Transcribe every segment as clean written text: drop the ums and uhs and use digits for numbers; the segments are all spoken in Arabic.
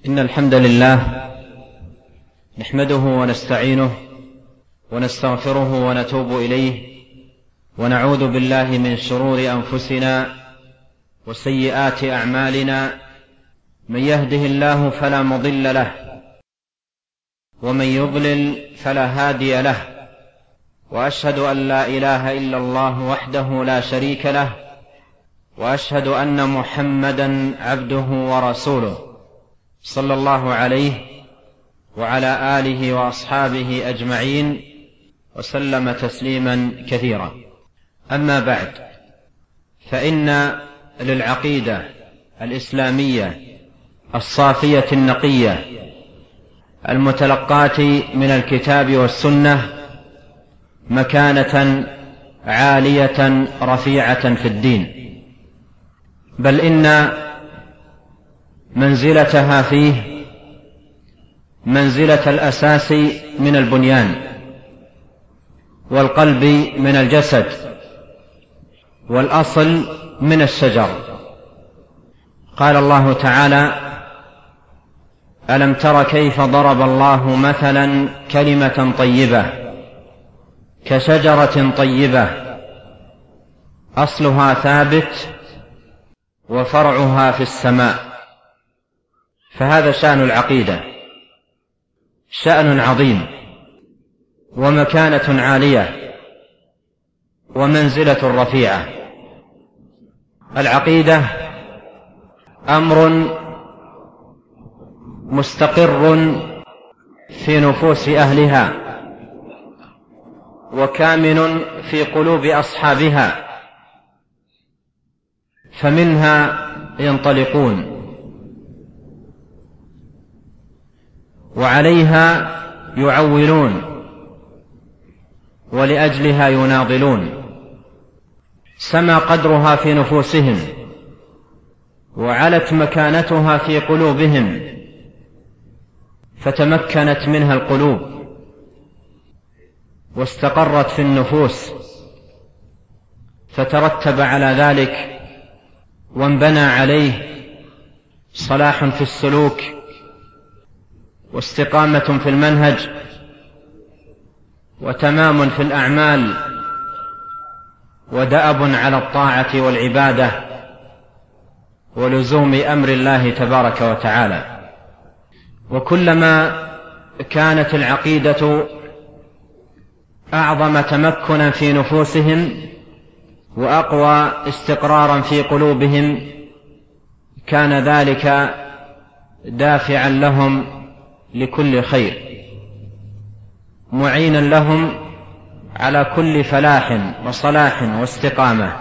إن الحمد لله نحمده ونستعينه ونستغفره ونتوب إليه ونعوذ بالله من شرور أنفسنا وسيئات أعمالنا. من يهده الله فلا مضل له ومن يضلل فلا هادي له، وأشهد أن لا إله إلا الله وحده لا شريك له، وأشهد أن محمدا عبده ورسوله صلى الله عليه وعلى آله وأصحابه أجمعين وسلم تسليما كثيرا. أما بعد، فإن للعقيدة الإسلامية الصافية النقية المتلقاة من الكتاب والسنة مكانة عالية رفيعة في الدين، بل إن منزلتها فيه منزلة الأساس من البنيان، والقلب من الجسد، والأصل من الشجر. قال الله تعالى: ألم تر كيف ضرب الله مثلا كلمة طيبة كشجرة طيبة أصلها ثابت وفرعها في السماء. فهذا شأن العقيدة، شأن عظيم ومكانة عالية ومنزلة رفيعة. العقيدة أمر مستقر في نفوس أهلها وكامن في قلوب أصحابها، فمنها ينطلقون وعليها يعولون ولأجلها يناضلون. سما قدرها في نفوسهم وعلت مكانتها في قلوبهم، فتمكنت منها القلوب واستقرت في النفوس، فترتب على ذلك وانبنى عليه صلاح في السلوك واستقامة في المنهج وتمام في الأعمال ودأب على الطاعة والعبادة ولزوم أمر الله تبارك وتعالى. وكلما كانت العقيدة أعظم تمكنا في نفوسهم وأقوى استقرارا في قلوبهم، كان ذلك دافعا لهم لكل خير، معينا لهم على كل فلاح وصلاح واستقامة.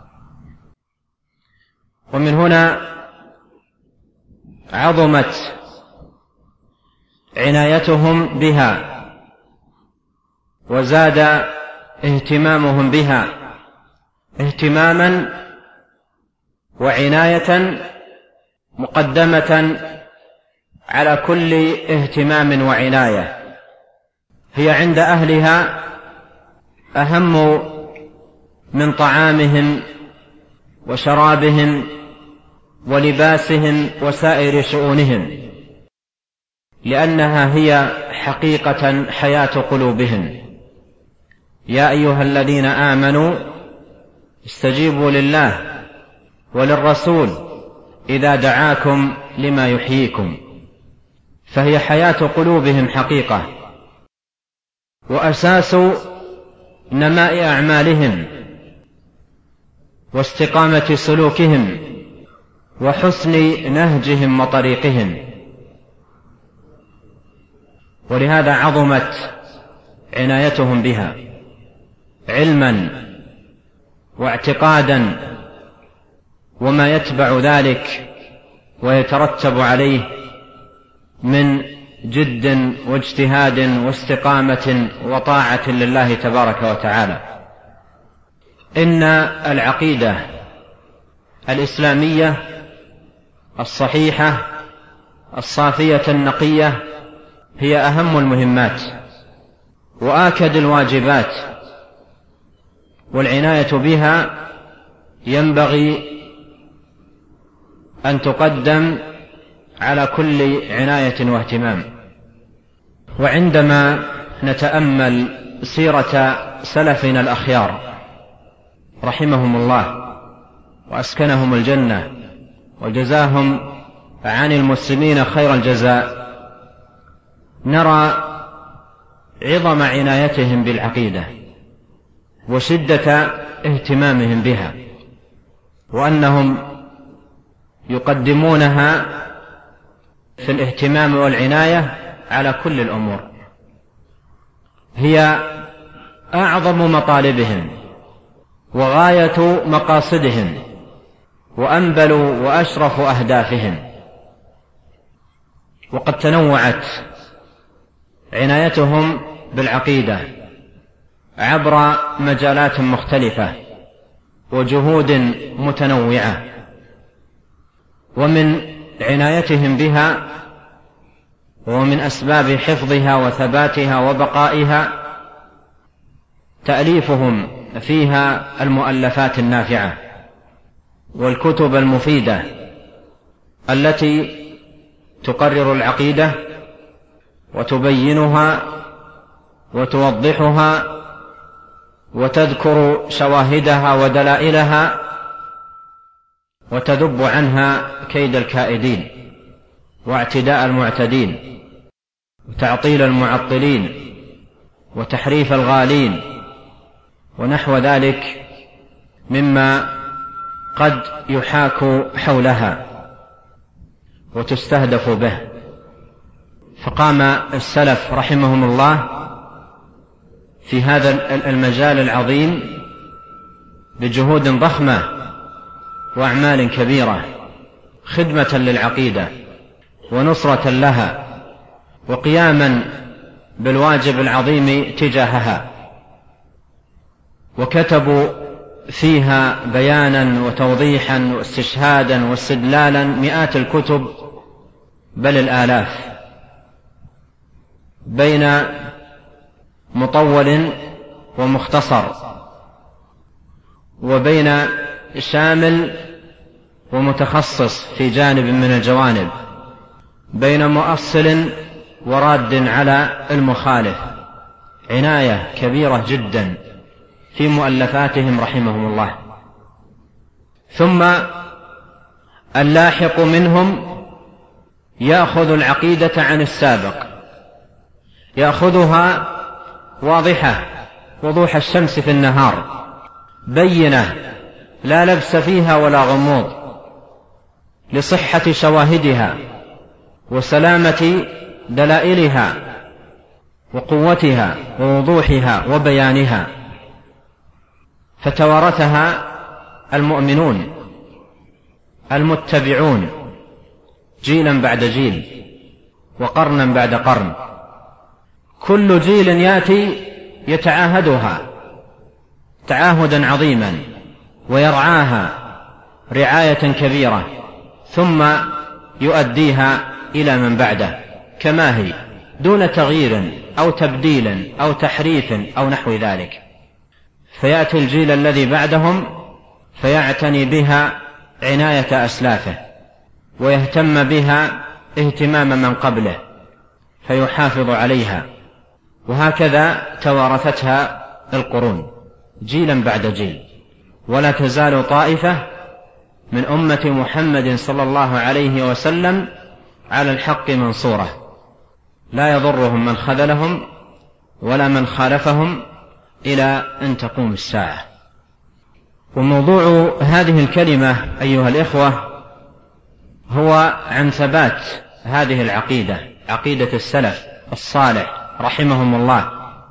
ومن هنا عظمت عنايتهم بها وزاد اهتمامهم بها اهتماما وعناية مقدمة على كل اهتمام وعناية. هي عند أهلها أهم من طعامهم وشرابهم ولباسهم وسائر شؤونهم، لأنها هي حقيقة حياة قلوبهم. يا أيها الذين آمنوا استجيبوا لله وللرسول إذا دعاكم لما يحييكم. فهي حياة قلوبهم حقيقة وأساس نماء أعمالهم واستقامة سلوكهم وحسن نهجهم وطريقهم. ولهذا عظمت عنايتهم بها علما واعتقادا وما يتبع ذلك ويترتب عليه من جد واجتهاد واستقامة وطاعة لله تبارك وتعالى. إن العقيدة الإسلامية الصحيحة الصافية النقية هي أهم المهمات وآكد الواجبات، والعناية بها ينبغي أن تقدم على كل عناية واهتمام. وعندما نتأمل سيرة سلفنا الأخيار رحمهم الله وأسكنهم الجنة وجزاهم عن المسلمين خير الجزاء، نرى عظم عنايتهم بالعقيدة وشدة اهتمامهم بها، وأنهم يقدمونها في الاهتمام والعناية على كل الأمور. هي أعظم مطالبهم وغاية مقاصدهم وأنبل وأشرف أهدافهم. وقد تنوعت عنايتهم بالعقيدة عبر مجالات مختلفة وجهود متنوعة، ومن عنايتهم بها ومن أسباب حفظها وثباتها وبقائها تأليفهم فيها المؤلفات النافعة والكتب المفيدة التي تقرر العقيدة وتبينها وتوضحها وتذكر شواهدها ودلائلها وتذب عنها كيد الكائدين واعتداء المعتدين وتعطيل المعطلين وتحريف الغالين ونحو ذلك مما قد يحاك حولها وتستهدف به. فقام السلف رحمهم الله في هذا المجال العظيم بجهود ضخمة وأعمال كبيرة خدمة للعقيدة ونصرة لها وقياما بالواجب العظيم تجاهها، وكتبوا فيها بيانا وتوضيحا واستشهادا واستدلالا مئات الكتب بل الآلاف، بين مطول ومختصر، وبين شامل ومتخصص في جانب من الجوانب، بين مؤصل وراد على المخالف. عناية كبيرة جدا في مؤلفاتهم رحمهم الله. ثم اللاحق منهم يأخذ العقيدة عن السابق، يأخذها واضحة وضوح الشمس في النهار، بينة لا لبس فيها ولا غموض، لصحة شواهدها وسلامة دلائلها وقوتها ووضوحها وبيانها. فتوارثها المؤمنون المتبعون جيلا بعد جيل وقرنا بعد قرن، كل جيل يأتي يتعاهدها تعاهدا عظيما ويرعاها رعاية كبيرة، ثم يؤديها إلى من بعده كما هي دون تغيير أو تبديل أو تحريف أو نحو ذلك. فيأتي الجيل الذي بعدهم فيعتني بها عناية أسلافه ويهتم بها اهتمام من قبله فيحافظ عليها، وهكذا توارثتها القرون جيلا بعد جيل. ولا تزال طائفة من أمة محمد صلى الله عليه وسلم على الحق منصورة، لا يضرهم من خذلهم ولا من خالفهم إلى أن تقوم الساعة. وموضوع هذه الكلمة أيها الإخوة هو عن ثبات هذه العقيدة، عقيدة السلف الصالح رحمهم الله،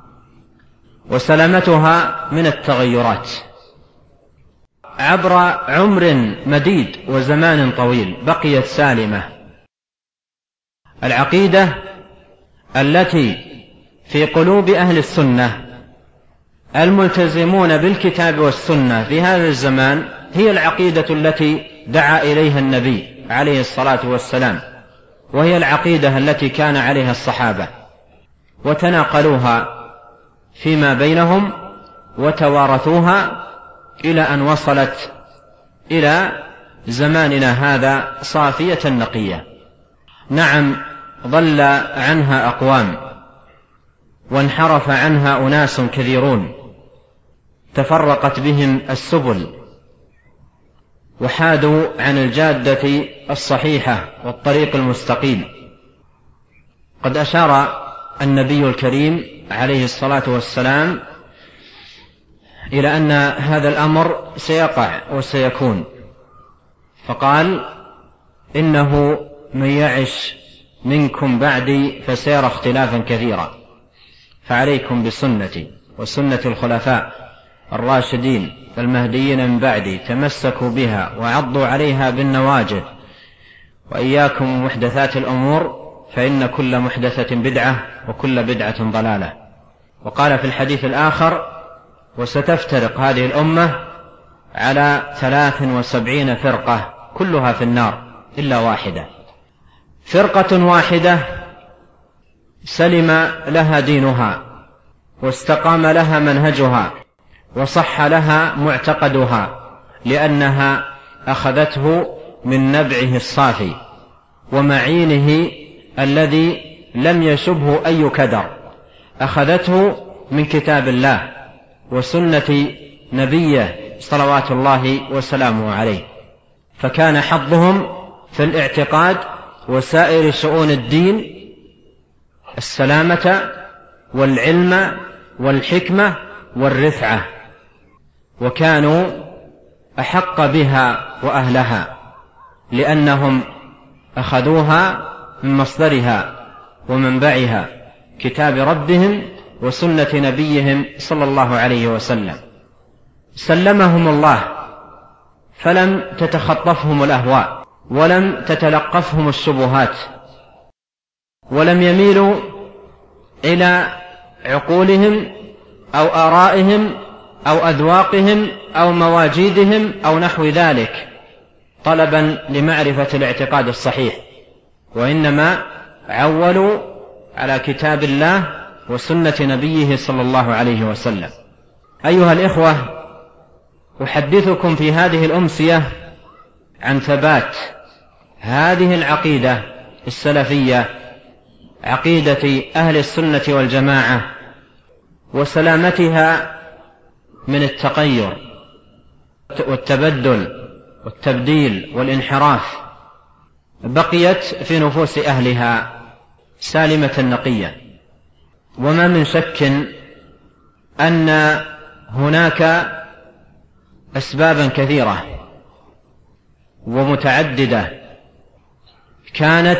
وسلامتها من التغيرات عبر عمر مديد وزمان طويل بقيت سالمة. العقيدة التي في قلوب أهل السنة الملتزمون بالكتاب والسنة في هذا الزمان هي العقيدة التي دعا إليها النبي عليه الصلاة والسلام، وهي العقيدة التي كان عليها الصحابة وتناقلوها فيما بينهم وتوارثوها إلى أن وصلت إلى زماننا هذا صافية نقية. نعم ضل عنها أقوام وانحرف عنها أناس كثيرون، تفرقت بهم السبل وحادوا عن الجادة الصحيحة والطريق المستقيم. قد أشار النبي الكريم عليه الصلاة والسلام إلى أن هذا الأمر سيقع وسيكون، فقال: إنه من يعش منكم بعدي فسيرى اختلافا كثيرا، فعليكم بسنتي وسنة الخلفاء الراشدين المهديين من بعدي، تمسكوا بها وعضوا عليها بالنواجذ، وإياكم محدثات الأمور فإن كل محدثة بدعة وكل بدعة ضلالة. وقال في الحديث الآخر: وستفترق هذه الأمة على 73 فرقة كلها في النار إلا واحدة. فرقة واحدة سلم لها دينها واستقام لها منهجها وصح لها معتقدها، لأنها أخذته من نبعه الصافي ومعينه الذي لم يشبه أي كدر، أخذته من كتاب الله وسنة نبيه صلوات الله وسلامه عليه، فكان حظهم في الاعتقاد وسائر شؤون الدين السلامة والعلم والحكمة والرفعة، وكانوا أحق بها وأهلها، لأنهم أخذوها من مصدرها ومنبعها، كتاب ربهم وسنة نبيهم صلى الله عليه وسلم. سلمهم الله فلم تتخطفهم الأهواء ولم تتلقفهم الشبهات، ولم يميلوا إلى عقولهم أو آرائهم أو أذواقهم أو مواجيدهم أو نحو ذلك طلبا لمعرفة الاعتقاد الصحيح، وإنما عولوا على كتاب الله وسنة نبيه صلى الله عليه وسلم. أيها الإخوة، أحدثكم في هذه الأمسية عن ثبات هذه العقيدة السلفية، عقيدة أهل السنة والجماعة، وسلامتها من التغير والتبدل والتبديل والانحراف، بقيت في نفوس أهلها سالمة نقية. وما من شك أن هناك أسبابا كثيرة ومتعددة كانت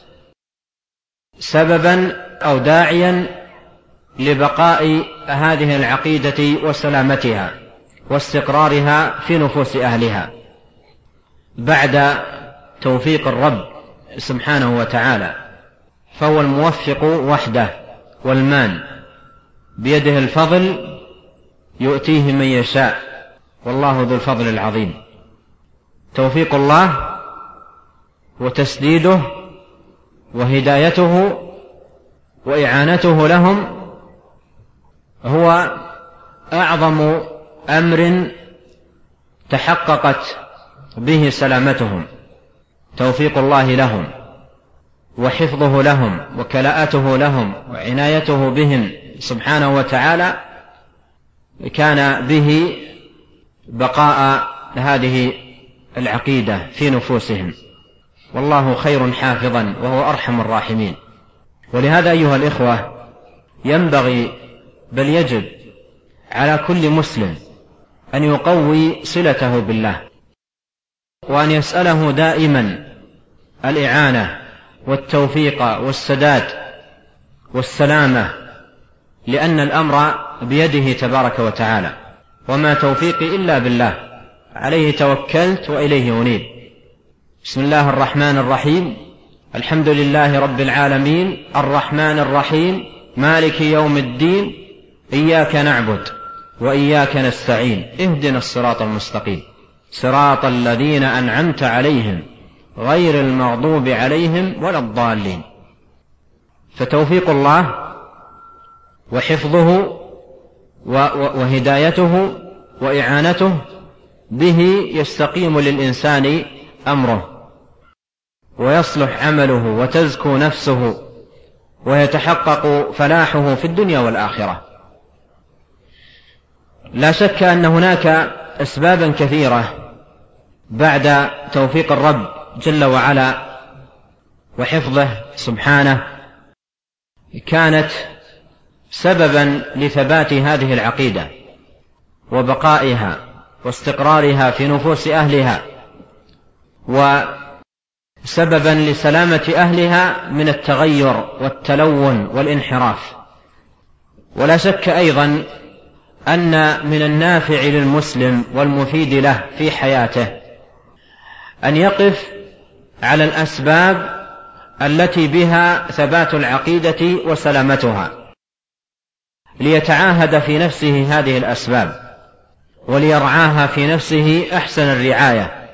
سببا أو داعيا لبقاء هذه العقيدة وسلامتها واستقرارها في نفوس أهلها بعد توفيق الرب سبحانه وتعالى، فهو الموفق وحده والمان، بيده الفضل يؤتيه من يشاء، والله ذو الفضل العظيم. توفيق الله وتسديده وهدايته وإعانته لهم هو أعظم أمر تحققت به سلامتهم، توفيق الله لهم وحفظه لهم وكلاءته لهم وعنايته بهم سبحانه وتعالى، كان به بقاء هذه العقيدة في نفوسهم، والله خير حافظا وهو أرحم الراحمين. ولهذا أيها الإخوة، ينبغي بل يجب على كل مسلم أن يقوي صلته بالله، وأن يسأله دائما الإعانة والتوفيق والسداد والسلامة، لأن الأمر بيده تبارك وتعالى، وما توفيقي إلا بالله، عليه توكلت وإليه أنيب. بسم الله الرحمن الرحيم، الحمد لله رب العالمين، الرحمن الرحيم، مالك يوم الدين، إياك نعبد وإياك نستعين، اهدنا الصراط المستقيم، صراط الذين أنعمت عليهم غير المغضوب عليهم ولا الضالين. فتوفيق الله وحفظه وهدايته وإعانته به يستقيم للإنسان أمره، ويصلح عمله وتزكو نفسه ويتحقق فلاحه في الدنيا والآخرة. لا شك أن هناك أسبابا كثيرة بعد توفيق الرب جل وعلا وحفظه سبحانه كانت سببا لثبات هذه العقيدة وبقائها واستقرارها في نفوس أهلها، وسببا لسلامة أهلها من التغير والتلون والانحراف. ولا شك أيضا أن من النافع للمسلم والمفيد له في حياته أن يقف على الأسباب التي بها ثبات العقيدة وسلامتها، ليتعاهد في نفسه هذه الأسباب وليرعاها في نفسه أحسن الرعاية،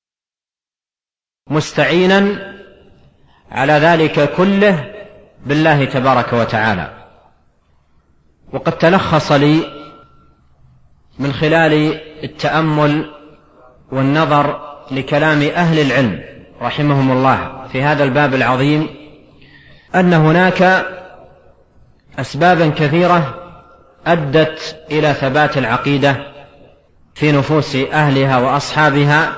مستعينا على ذلك كله بالله تبارك وتعالى. وقد تلخص لي من خلال التأمل والنظر لكلام أهل العلم رحمهم الله في هذا الباب العظيم أن هناك أسبابا كثيرة أدت إلى ثبات العقيدة في نفوس أهلها وأصحابها،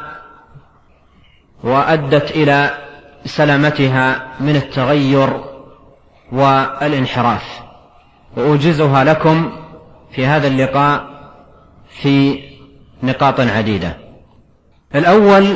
وأدت إلى سلامتها من التغير والانحراف، وأوجزها لكم في هذا اللقاء في نقاط عديدة. الأول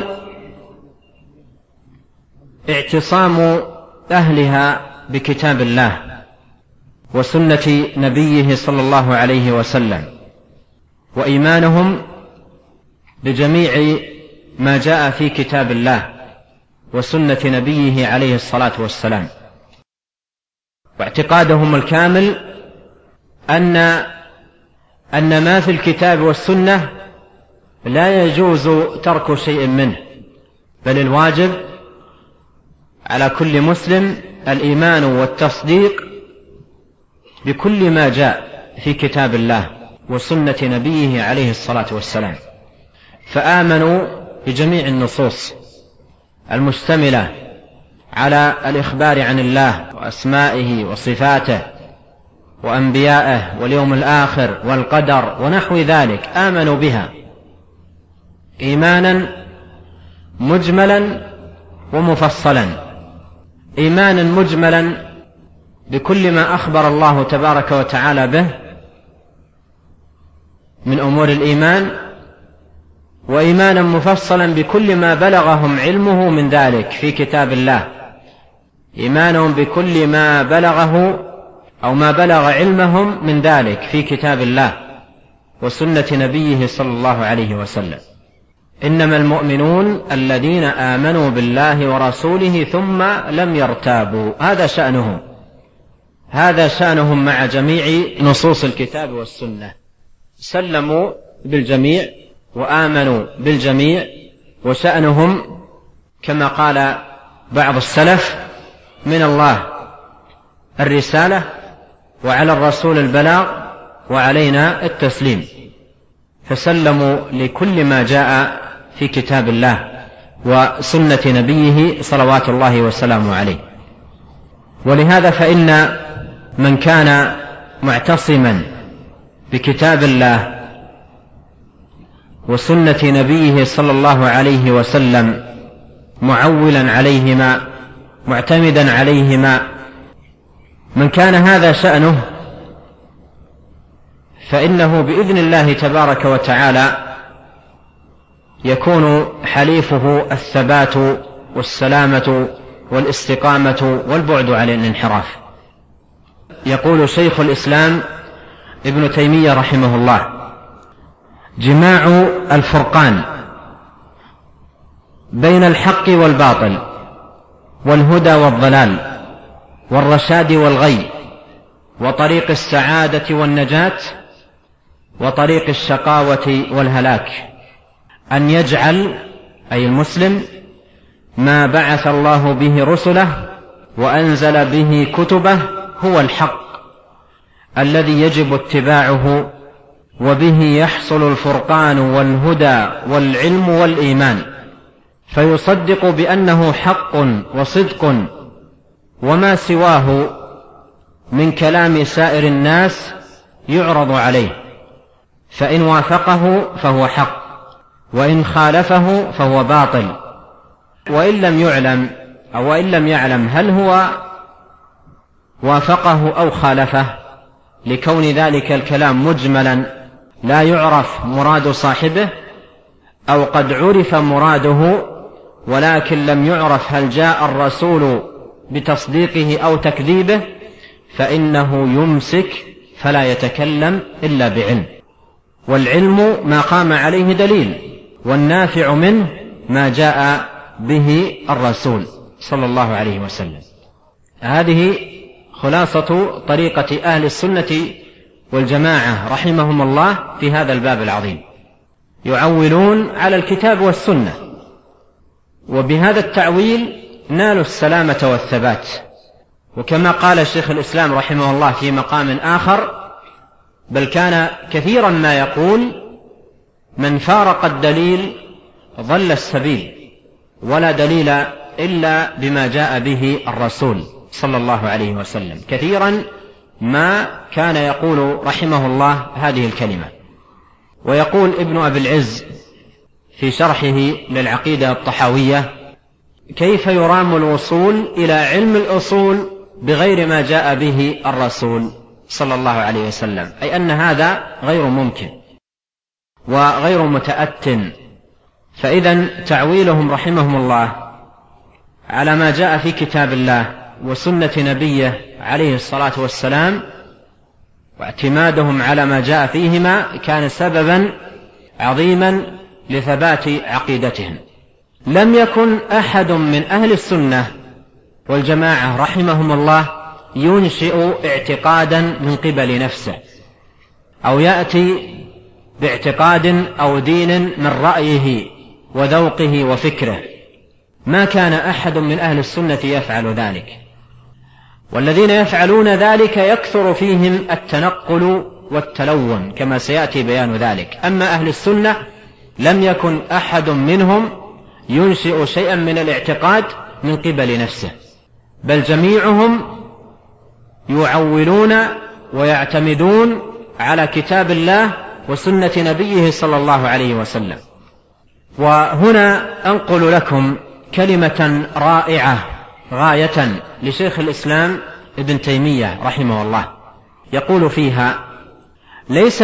اعتصام أهلها بكتاب الله وسنة نبيه صلى الله عليه وسلم، وإيمانهم بجميع ما جاء في كتاب الله وسنة نبيه عليه الصلاة والسلام، واعتقادهم الكامل أن ما في الكتاب والسنة لا يجوز ترك شيء منه، بل الواجب على كل مسلم الإيمان والتصديق بكل ما جاء في كتاب الله وسنة نبيه عليه الصلاة والسلام. فآمنوا بجميع النصوص المشتملة على الإخبار عن الله وأسمائه وصفاته وأنبيائه واليوم الآخر والقدر ونحو ذلك، آمنوا بها إيمانا مجملا ومفصلا. إيمانا مجملا بكل ما أخبر الله تبارك وتعالى به من أمور الإيمان، وإيمانا مفصلا بكل ما بلغهم علمه من ذلك في كتاب الله، إيمانهم بكل ما بلغه أو ما بلغ علمهم من ذلك في كتاب الله وسنة نبيه صلى الله عليه وسلم. إنما المؤمنون الذين آمنوا بالله ورسوله ثم لم يرتابوا، هذا شأنهم مع جميع نصوص الكتاب والسنة، سلموا بالجميع وآمنوا بالجميع، وشأنهم كما قال بعض السلف من الله الرسالة وعلى الرسول البلاغ وعلينا التسليم، فسلموا لكل ما جاء في كتاب الله وسنة نبيه صلوات الله وسلامه عليه. ولهذا فإن من كان معتصما بكتاب الله وسنة نبيه صلى الله عليه وسلم معولا عليهما معتمدا عليهما، من كان هذا شأنه فإنه بإذن الله تبارك وتعالى يكون حليفه الثبات والسلامة والاستقامة والبعد عن الانحراف. يقول شيخ الإسلام ابن تيمية رحمه الله: جماع الفرقان بين الحق والباطل والهدى والضلال والرشاد والغي وطريق السعادة والنجاة وطريق الشقاوة والهلاك أن يجعل أي المسلم ما بعث الله به رسله وأنزل به كتبه هو الحق الذي يجب اتباعه، وبه يحصل الفرقان والهدى والعلم والإيمان، فيصدق بأنه حق وصدق، وما سواه من كلام سائر الناس يعرض عليه، فإن وافقه فهو حق، وإن خالفه فهو باطل. وإن لم يعلم هل هو وافقه أو خالفه، لكون ذلك الكلام مجملا لا يعرف مراد صاحبه، أو قد عرف مراده ولكن لم يعرف هل جاء الرسول بتصديقه أو تكذيبه، فإنه يمسك فلا يتكلم إلا بعلم. والعلم ما قام عليه دليل، والنافع منه ما جاء به الرسول صلى الله عليه وسلم. هذه خلاصة طريقة أهل السنة والجماعة رحمهم الله في هذا الباب العظيم، يعولون على الكتاب والسنة، وبهذا التعويل نالوا السلامة والثبات. وكما قال شيخ الإسلام رحمه الله في مقام آخر: بل كان كثيرا ما يقول: من فارق الدليل ضل السبيل، ولا دليل إلا بما جاء به الرسول صلى الله عليه وسلم. كثيرا ما كان يقول رحمه الله هذه الكلمة. ويقول ابن أبي العز في شرحه للعقيدة الطحاوية: كيف يرام الوصول إلى علم الأصول بغير ما جاء به الرسول صلى الله عليه وسلم؟ أي أن هذا غير ممكن وغير متأت. فإذا تعويلهم رحمهم الله على ما جاء في كتاب الله وسنة نبيه عليه الصلاة والسلام، واعتمادهم على ما جاء فيهما، كان سببا عظيما لثبات عقيدتهم. لم يكن أحد من أهل السنة والجماعة رحمهم الله ينشئ اعتقادا من قبل نفسه، أو يأتي باعتقاد أو دين من رأيه وذوقه وفكره. ما كان أحد من أهل السنة يفعل ذلك، والذين يفعلون ذلك يكثر فيهم التنقل والتلون كما سيأتي بيان ذلك. أما أهل السنة لم يكن أحد منهم ينشئ شيئا من الاعتقاد من قبل نفسه، بل جميعهم يعولون ويعتمدون على كتاب الله وسنة نبيه صلى الله عليه وسلم. وهنا أنقل لكم كلمة رائعة غاية لشيخ الإسلام ابن تيمية رحمه الله، يقول فيها: ليس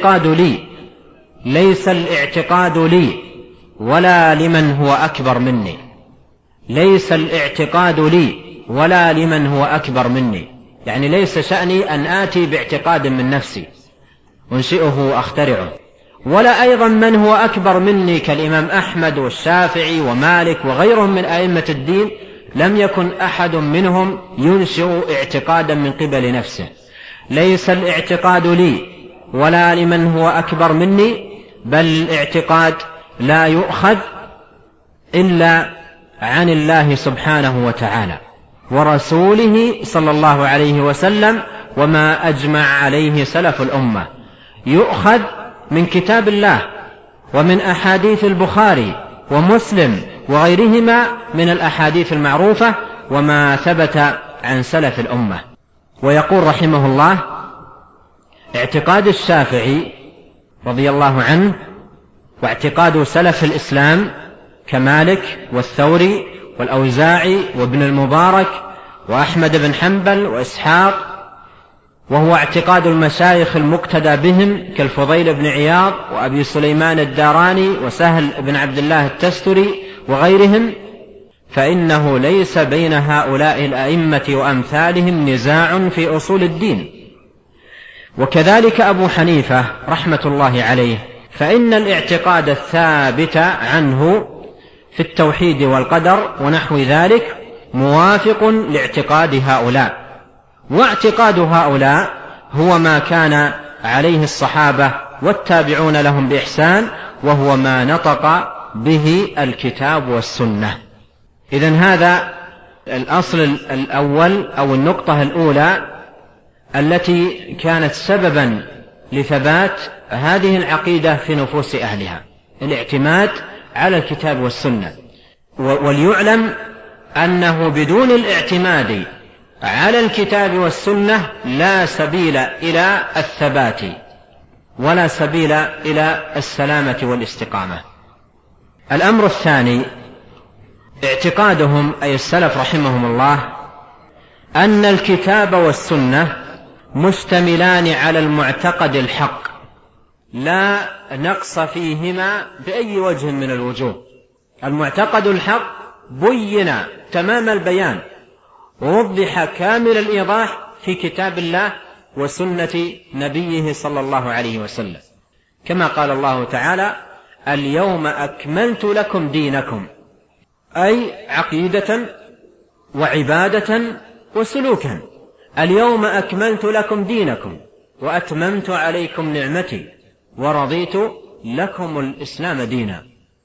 الاعتقاد لي ولا لمن هو أكبر مني. ليس الاعتقاد لي ولا لمن هو أكبر مني، يعني ليس شأني أن آتي باعتقاد من نفسي أنشئه وأخترعه، ولا أيضا من هو أكبر مني كالإمام أحمد والشافعي ومالك وغيرهم من أئمة الدين. لم يكن أحد منهم ينشئ اعتقادا من قبل نفسه. ليس الاعتقاد لي ولا لمن هو أكبر مني، بل الاعتقاد لا يؤخذ إلا عن الله سبحانه وتعالى ورسوله صلى الله عليه وسلم، وما أجمع عليه سلف الأمة. يؤخذ من كتاب الله ومن أحاديث البخاري ومسلم وغيرهما من الأحاديث المعروفة، وما ثبت عن سلف الأمة. ويقول رحمه الله: اعتقاد الشافعي رضي الله عنه واعتقاد سلف الإسلام كمالك والثوري والأوزاعي وابن المبارك وأحمد بن حنبل وإسحاق، وهو اعتقاد المشايخ المقتدى بهم كالفضيل بن عياض وأبي سليمان الداراني وسهل بن عبد الله التستري وغيرهم، فإنه ليس بين هؤلاء الأئمة وأمثالهم نزاع في أصول الدين. وكذلك أبو حنيفة رحمة الله عليه، فإن الاعتقاد الثابت عنه في التوحيد والقدر ونحو ذلك موافق لاعتقاد هؤلاء، واعتقاد هؤلاء هو ما كان عليه الصحابة والتابعون لهم بإحسان، وهو ما نطق به الكتاب والسنة. إذن هذا الأصل الأول أو النقطة الأولى التي كانت سببا لثبات هذه العقيدة في نفوس أهلها، الاعتماد على الكتاب والسنة. وليعلم أنه بدون الاعتماد على الكتاب والسنة لا سبيل إلى الثبات ولا سبيل إلى السلامة والاستقامة. الأمر الثاني اعتقادهم أي السلف رحمهم الله أن الكتاب والسنة مشتملان على المعتقد الحق لا نقص فيهما بأي وجه من الوجوه. المعتقد الحق بين تمام البيان ووضح كامل الإيضاح في كتاب الله وسنة نبيه صلى الله عليه وسلم، كما قال الله تعالى: اليوم أكملت لكم دينكم، أي عقيدة وعبادة وسلوكا. اليوم أكملت لكم دينكم وأتممت عليكم نعمتي ورضيت لكم الإسلام دينا.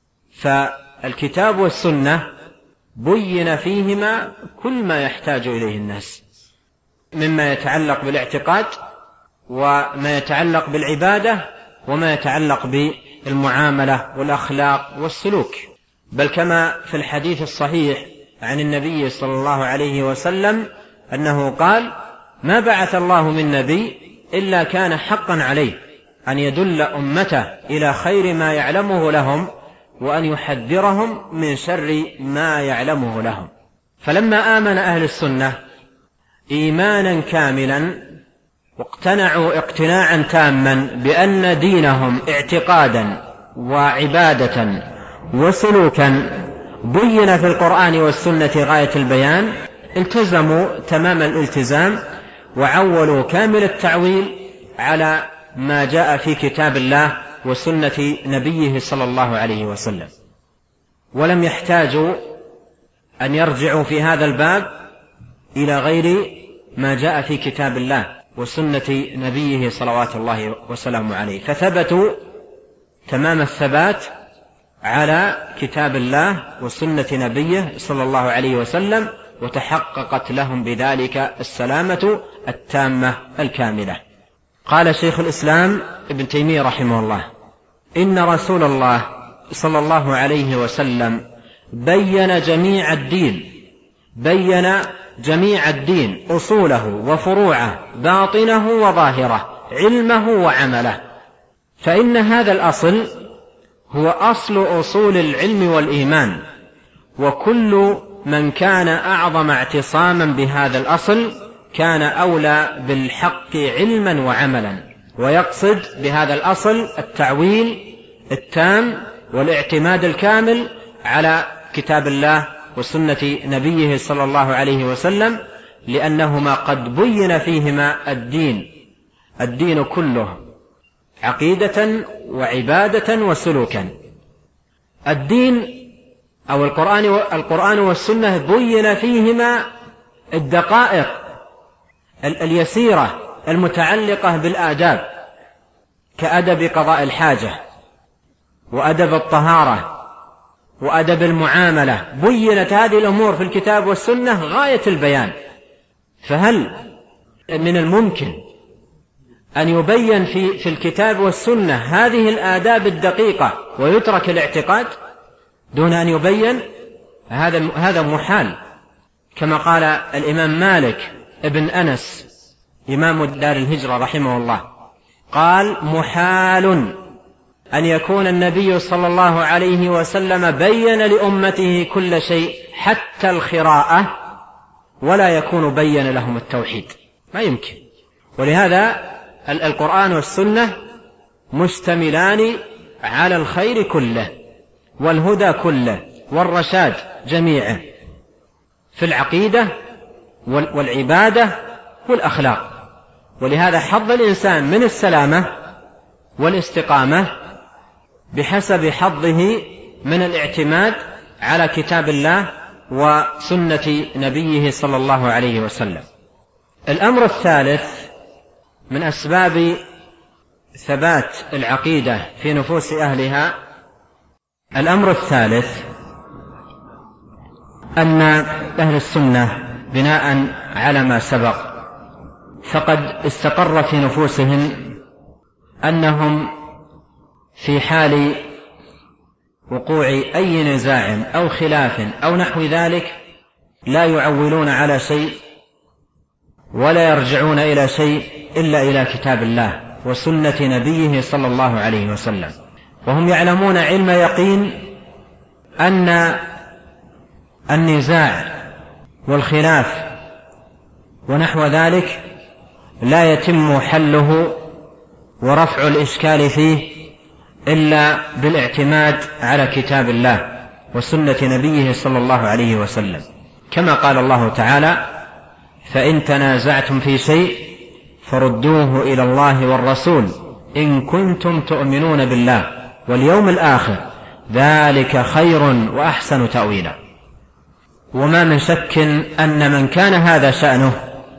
فالكتاب والسنة بين فيهما كل ما يحتاج إليه الناس مما يتعلق بالاعتقاد وما يتعلق بالعبادة وما يتعلق بالمعاملة والأخلاق والسلوك. بل كما في الحديث الصحيح عن النبي صلى الله عليه وسلم أنه قال: ما بعث الله من نبي إلا كان حقا عليه أن يدل أمته إلى خير ما يعلمه لهم وأن يحذرهم من شر ما يعلمه لهم. فلما آمن أهل السنة إيمانا كاملا واقتنعوا اقتناعا تاما بأن دينهم اعتقادا وعبادة وسلوكا بين في القرآن والسنة غاية البيان، التزموا تمام الالتزام وعولوا كامل التعويل على ما جاء في كتاب الله وسنة نبيه صلى الله عليه وسلم، ولم يحتاجوا أن يرجعوا في هذا الباب إلى غير ما جاء في كتاب الله وسنة نبيه صلوات الله وسلامه عليه، فثبتوا تمام الثبات على كتاب الله وسنة نبيه صلى الله عليه وسلم، وتحققت لهم بذلك السلامة التامة الكاملة. قال شيخ الإسلام ابن تيمية رحمه الله: إن رسول الله صلى الله عليه وسلم بين جميع الدين أصوله وفروعه، باطنه وظاهره، علمه وعمله. فإن هذا الأصل هو أصل أصول العلم والإيمان، وكل من كان أعظم اعتصاما بهذا الأصل كان أولى بالحق علما وعملا. ويقصد بهذا الأصل التعويل التام والاعتماد الكامل على كتاب الله وسنة نبيه صلى الله عليه وسلم، لأنهما قد بين فيهما الدين كله عقيدة وعبادة وسلوكا. الدين أو القرآن والسنة بين فيهما الدقائق اليسيرة المتعلقة بالآداب، كأدب قضاء الحاجة وأدب الطهارة وأدب المعاملة. بينت هذه الأمور في الكتاب والسنة غاية البيان. فهل من الممكن أن يبين في الكتاب والسنة هذه الآداب الدقيقة ويترك الاعتقاد دون أن يبين؟ هذا محال، كما قال الإمام مالك ابن أنس إمام دار الهجرة رحمه الله، قال: محال أن يكون النبي صلى الله عليه وسلم بين لأمته كل شيء حتى الخراءة ولا يكون بين لهم التوحيد، ما يمكن. ولهذا القرآن والسنة مشتملان على الخير كله والهدى كله والرشاد جميعا في العقيدة والعبادة والأخلاق. ولهذا حظ الإنسان من السلامة والاستقامة بحسب حظه من الاعتماد على كتاب الله وسنة نبيه صلى الله عليه وسلم. الأمر الثالث من أسباب ثبات العقيدة في نفوس أهلها، الأمر الثالث أن أهل السنة بناء على ما سبق فقد استقر في نفوسهم أنهم في حال وقوع أي نزاع أو خلاف أو نحو ذلك لا يعولون على شيء ولا يرجعون إلى شيء إلا إلى كتاب الله وسنة نبيه صلى الله عليه وسلم، وهم يعلمون علم يقين أن النزاع والخلاف ونحو ذلك لا يتم حله ورفع الإشكال فيه إلا بالاعتماد على كتاب الله وسنة نبيه صلى الله عليه وسلم، كما قال الله تعالى: فإن تنازعتم في شيء فردوه إلى الله والرسول إن كنتم تؤمنون بالله واليوم الآخر ذلك خير وأحسن تأويلا. وما من شك أن من كان هذا شأنه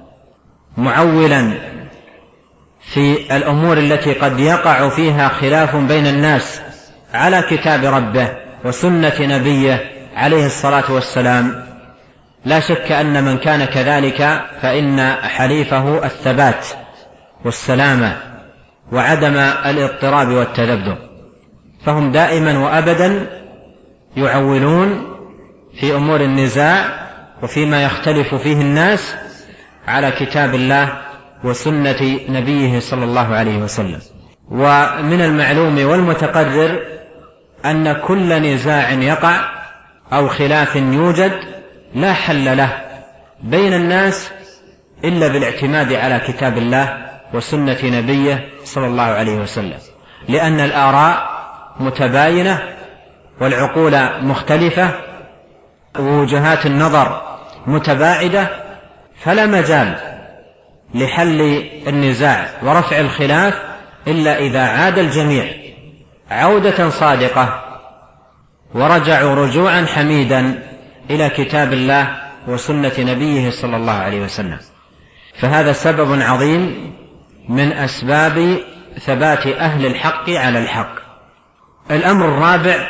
معولا في الأمور التي قد يقع فيها خلاف بين الناس على كتاب ربه وسنة نبيه عليه الصلاة والسلام، لا شك أن من كان كذلك فإن حليفه الثبات والسلامة وعدم الاضطراب والتذبذب، فهم دائما وأبدا يعولون في أمور النزاع وفيما يختلف فيه الناس على كتاب الله وسنة نبيه صلى الله عليه وسلم. ومن المعلوم والمتقرر أن كل نزاع يقع أو خلاف يوجد لا حل له بين الناس إلا بالاعتماد على كتاب الله وسنة نبيه صلى الله عليه وسلم، لأن الآراء متباينة والعقول مختلفة ووجهات النظر متباعدة، فلا مجال لحل النزاع ورفع الخلاف إلا إذا عاد الجميع عودة صادقة ورجعوا رجوعا حميدا إلى كتاب الله وسنة نبيه صلى الله عليه وسلم. فهذا سبب عظيم من أسباب ثبات أهل الحق على الحق. الأمر الرابع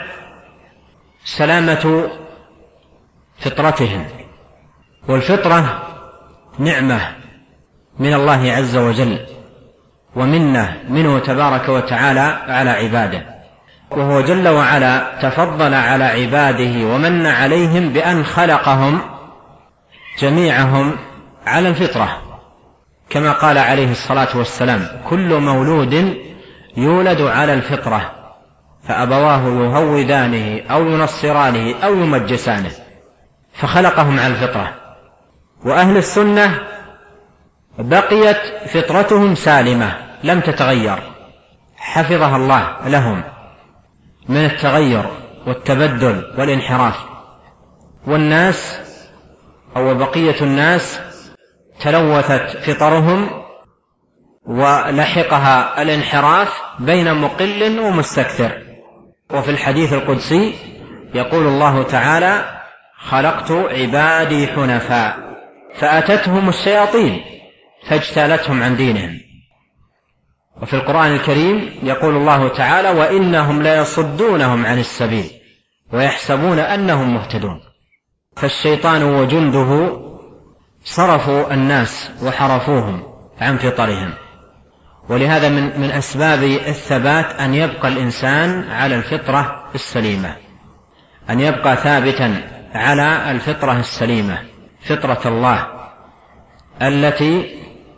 سلامة فطرتهم، والفطرة نعمة من الله عز وجل ومنه منه تبارك وتعالى على عباده، وهو جل وعلا تفضل على عباده ومن عليهم بأن خلقهم جميعهم على الفطرة، كما قال عليه الصلاة والسلام: كل مولود يولد على الفطرة فأبواه يهودانه أو ينصرانه أو يمجسانه، فخلقهم على الفطرة. وأهل السنة بقيت فطرتهم سالمة لم تتغير، حفظها الله لهم من التغير والتبدل والانحراف، والناس أو بقية الناس تلوثت فطرهم ولحقها الانحراف بين مقل ومستكثر. وفي الحديث القدسي يقول الله تعالى: خلقت عبادي حنفاء فأتتهم الشياطين فاجتالتهم عن دينهم. وفي القرآن الكريم يقول الله تعالى: وإنهم ليصدونهم عن السبيل ويحسبون أنهم مهتدون. فالشيطان وجنده صرفوا الناس وحرفوهم عن فطرهم، ولهذا من أسباب الثبات أن يبقى الإنسان على الفطرة السليمة، أن يبقى ثابتا على الفطرة السليمة، فطرة الله التي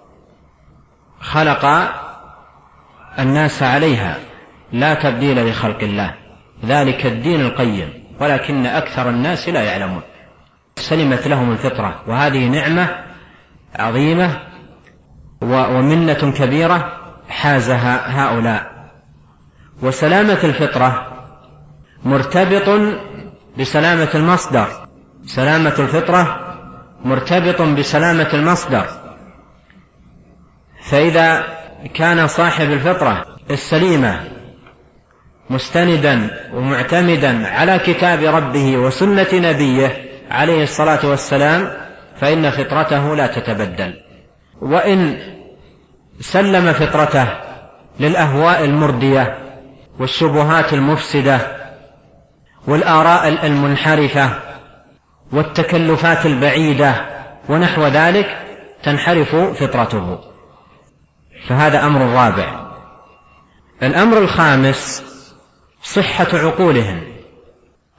خلق الناس عليها، لا تبديل لخلق الله، ذلك الدين القيم ولكن أكثر الناس لا يعلمون. سلمت لهم الفطرة، وهذه نعمة عظيمة ومنة كبيرة حازها هؤلاء. وسلامة الفطرة مرتبط بسلامة المصدر، سلامة الفطرة مرتبط بسلامة المصدر، فإذا كان صاحب الفطرة السليمة مستندا ومعتمدا على كتاب ربه وسنة نبيه عليه الصلاة والسلام فإن فطرته لا تتبدل. وإن سلم فطرته للأهواء المردية والشبهات المفسدة والآراء المنحرفة والتكلفات البعيدة ونحو ذلك تنحرف فطرته، فهذا أمر رابع. الأمر الخامس صحة عقولهم،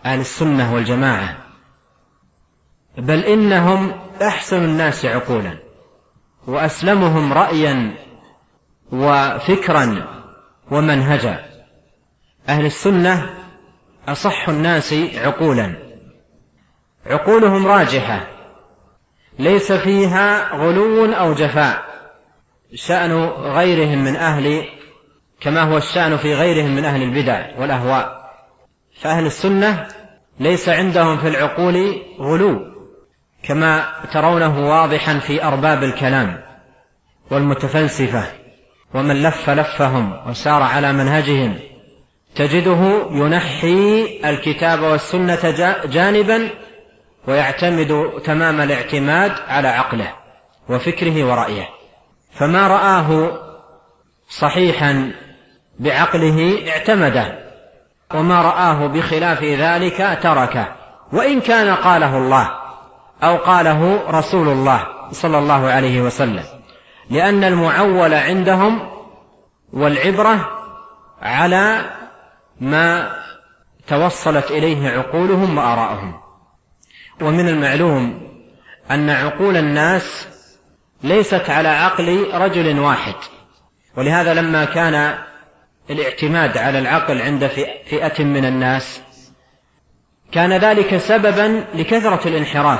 أهل السنة والجماعة، بل إنهم أحسن الناس عقولا وأسلمهم رأيا وفكرا ومنهجا. أهل السنة أصح الناس عقولا، عقولهم راجحة ليس فيها غلو أو جفاء، شأن غيرهم من كما هو الشأن في غيرهم من أهل البدع والأهواء. فأهل السنة ليس عندهم في العقول غلو كما ترونه واضحا في أرباب الكلام والمتفلسفة ومن لف لفهم وسار على منهجهم، تجده ينحي الكتاب والسنة جانبا ويعتمد تمام الاعتماد على عقله وفكره ورأيه، فما رآه صحيحا بعقله اعتمده، وما رآه بخلاف ذلك تركه، وإن كان قاله الله أو قاله رسول الله صلى الله عليه وسلم، لأن المعول عندهم والعبرة على ما توصلت إليه عقولهم وآراءهم. ومن المعلوم أن عقول الناس ليست على عقل رجل واحد، ولهذا لما كان الاعتماد على العقل عند فئة من الناس كان ذلك سببا لكثرة الانحراف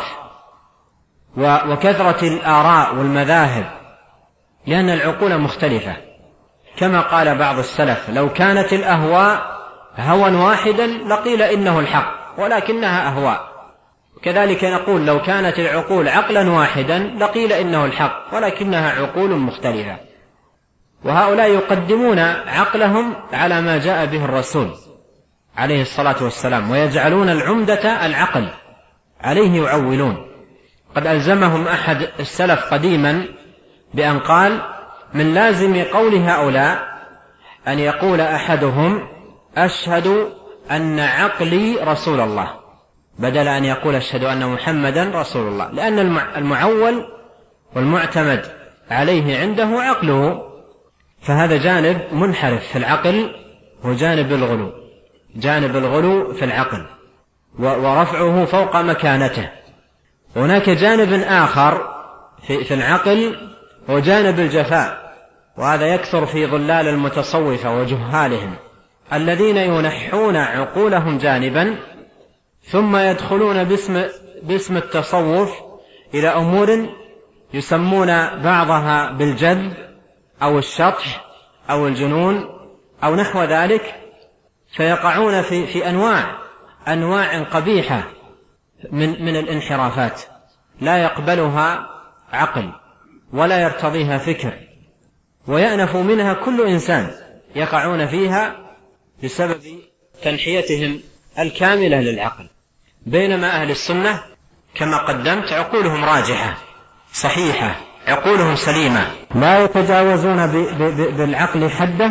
وكثرة الآراء والمذاهب، لأن العقول مختلفة. كما قال بعض السلف: لو كانت الأهواء هوى واحدا لقيل إنه الحق ولكنها أهواء. كذلك نقول: لو كانت العقول عقلا واحدا لقيل إنه الحق ولكنها عقول مختلفة. وهؤلاء يقدمون عقلهم على ما جاء به الرسول عليه الصلاة والسلام، ويجعلون العمدة العقل، عليه يعولون. قد ألزمهم أحد السلف قديما بأن قال: من لازم قول هؤلاء أن يقول أحدهم: أشهد أن عقلي رسول الله، بدل أن يقول: أشهد أن محمدا رسول الله، لأن المعول والمعتمد عليه عنده عقله، فهذا جانب منحرف في العقل وجانب الغلو، جانب الغلو في العقل ورفعه فوق مكانته. هناك جانب آخر في العقل وجانب الجفاء، وهذا يكثر في ظلال المتصوفة وجهالهم الذين ينحون عقولهم جانبا ثم يدخلون باسم التصوف إلى أمور يسمون بعضها بالجذب أو الشطح أو الجنون أو نحو ذلك، فيقعون في أنواع قبيحة من الانحرافات لا يقبلها عقل ولا يرتضيها فكر، ويأنف منها كل إنسان، يقعون فيها بسبب تنحيتهم الكاملة للعقل. بينما أهل السنة كما قدمت عقولهم راجحة صحيحة، عقولهم سليمة، لا يتجاوزون بالعقل حده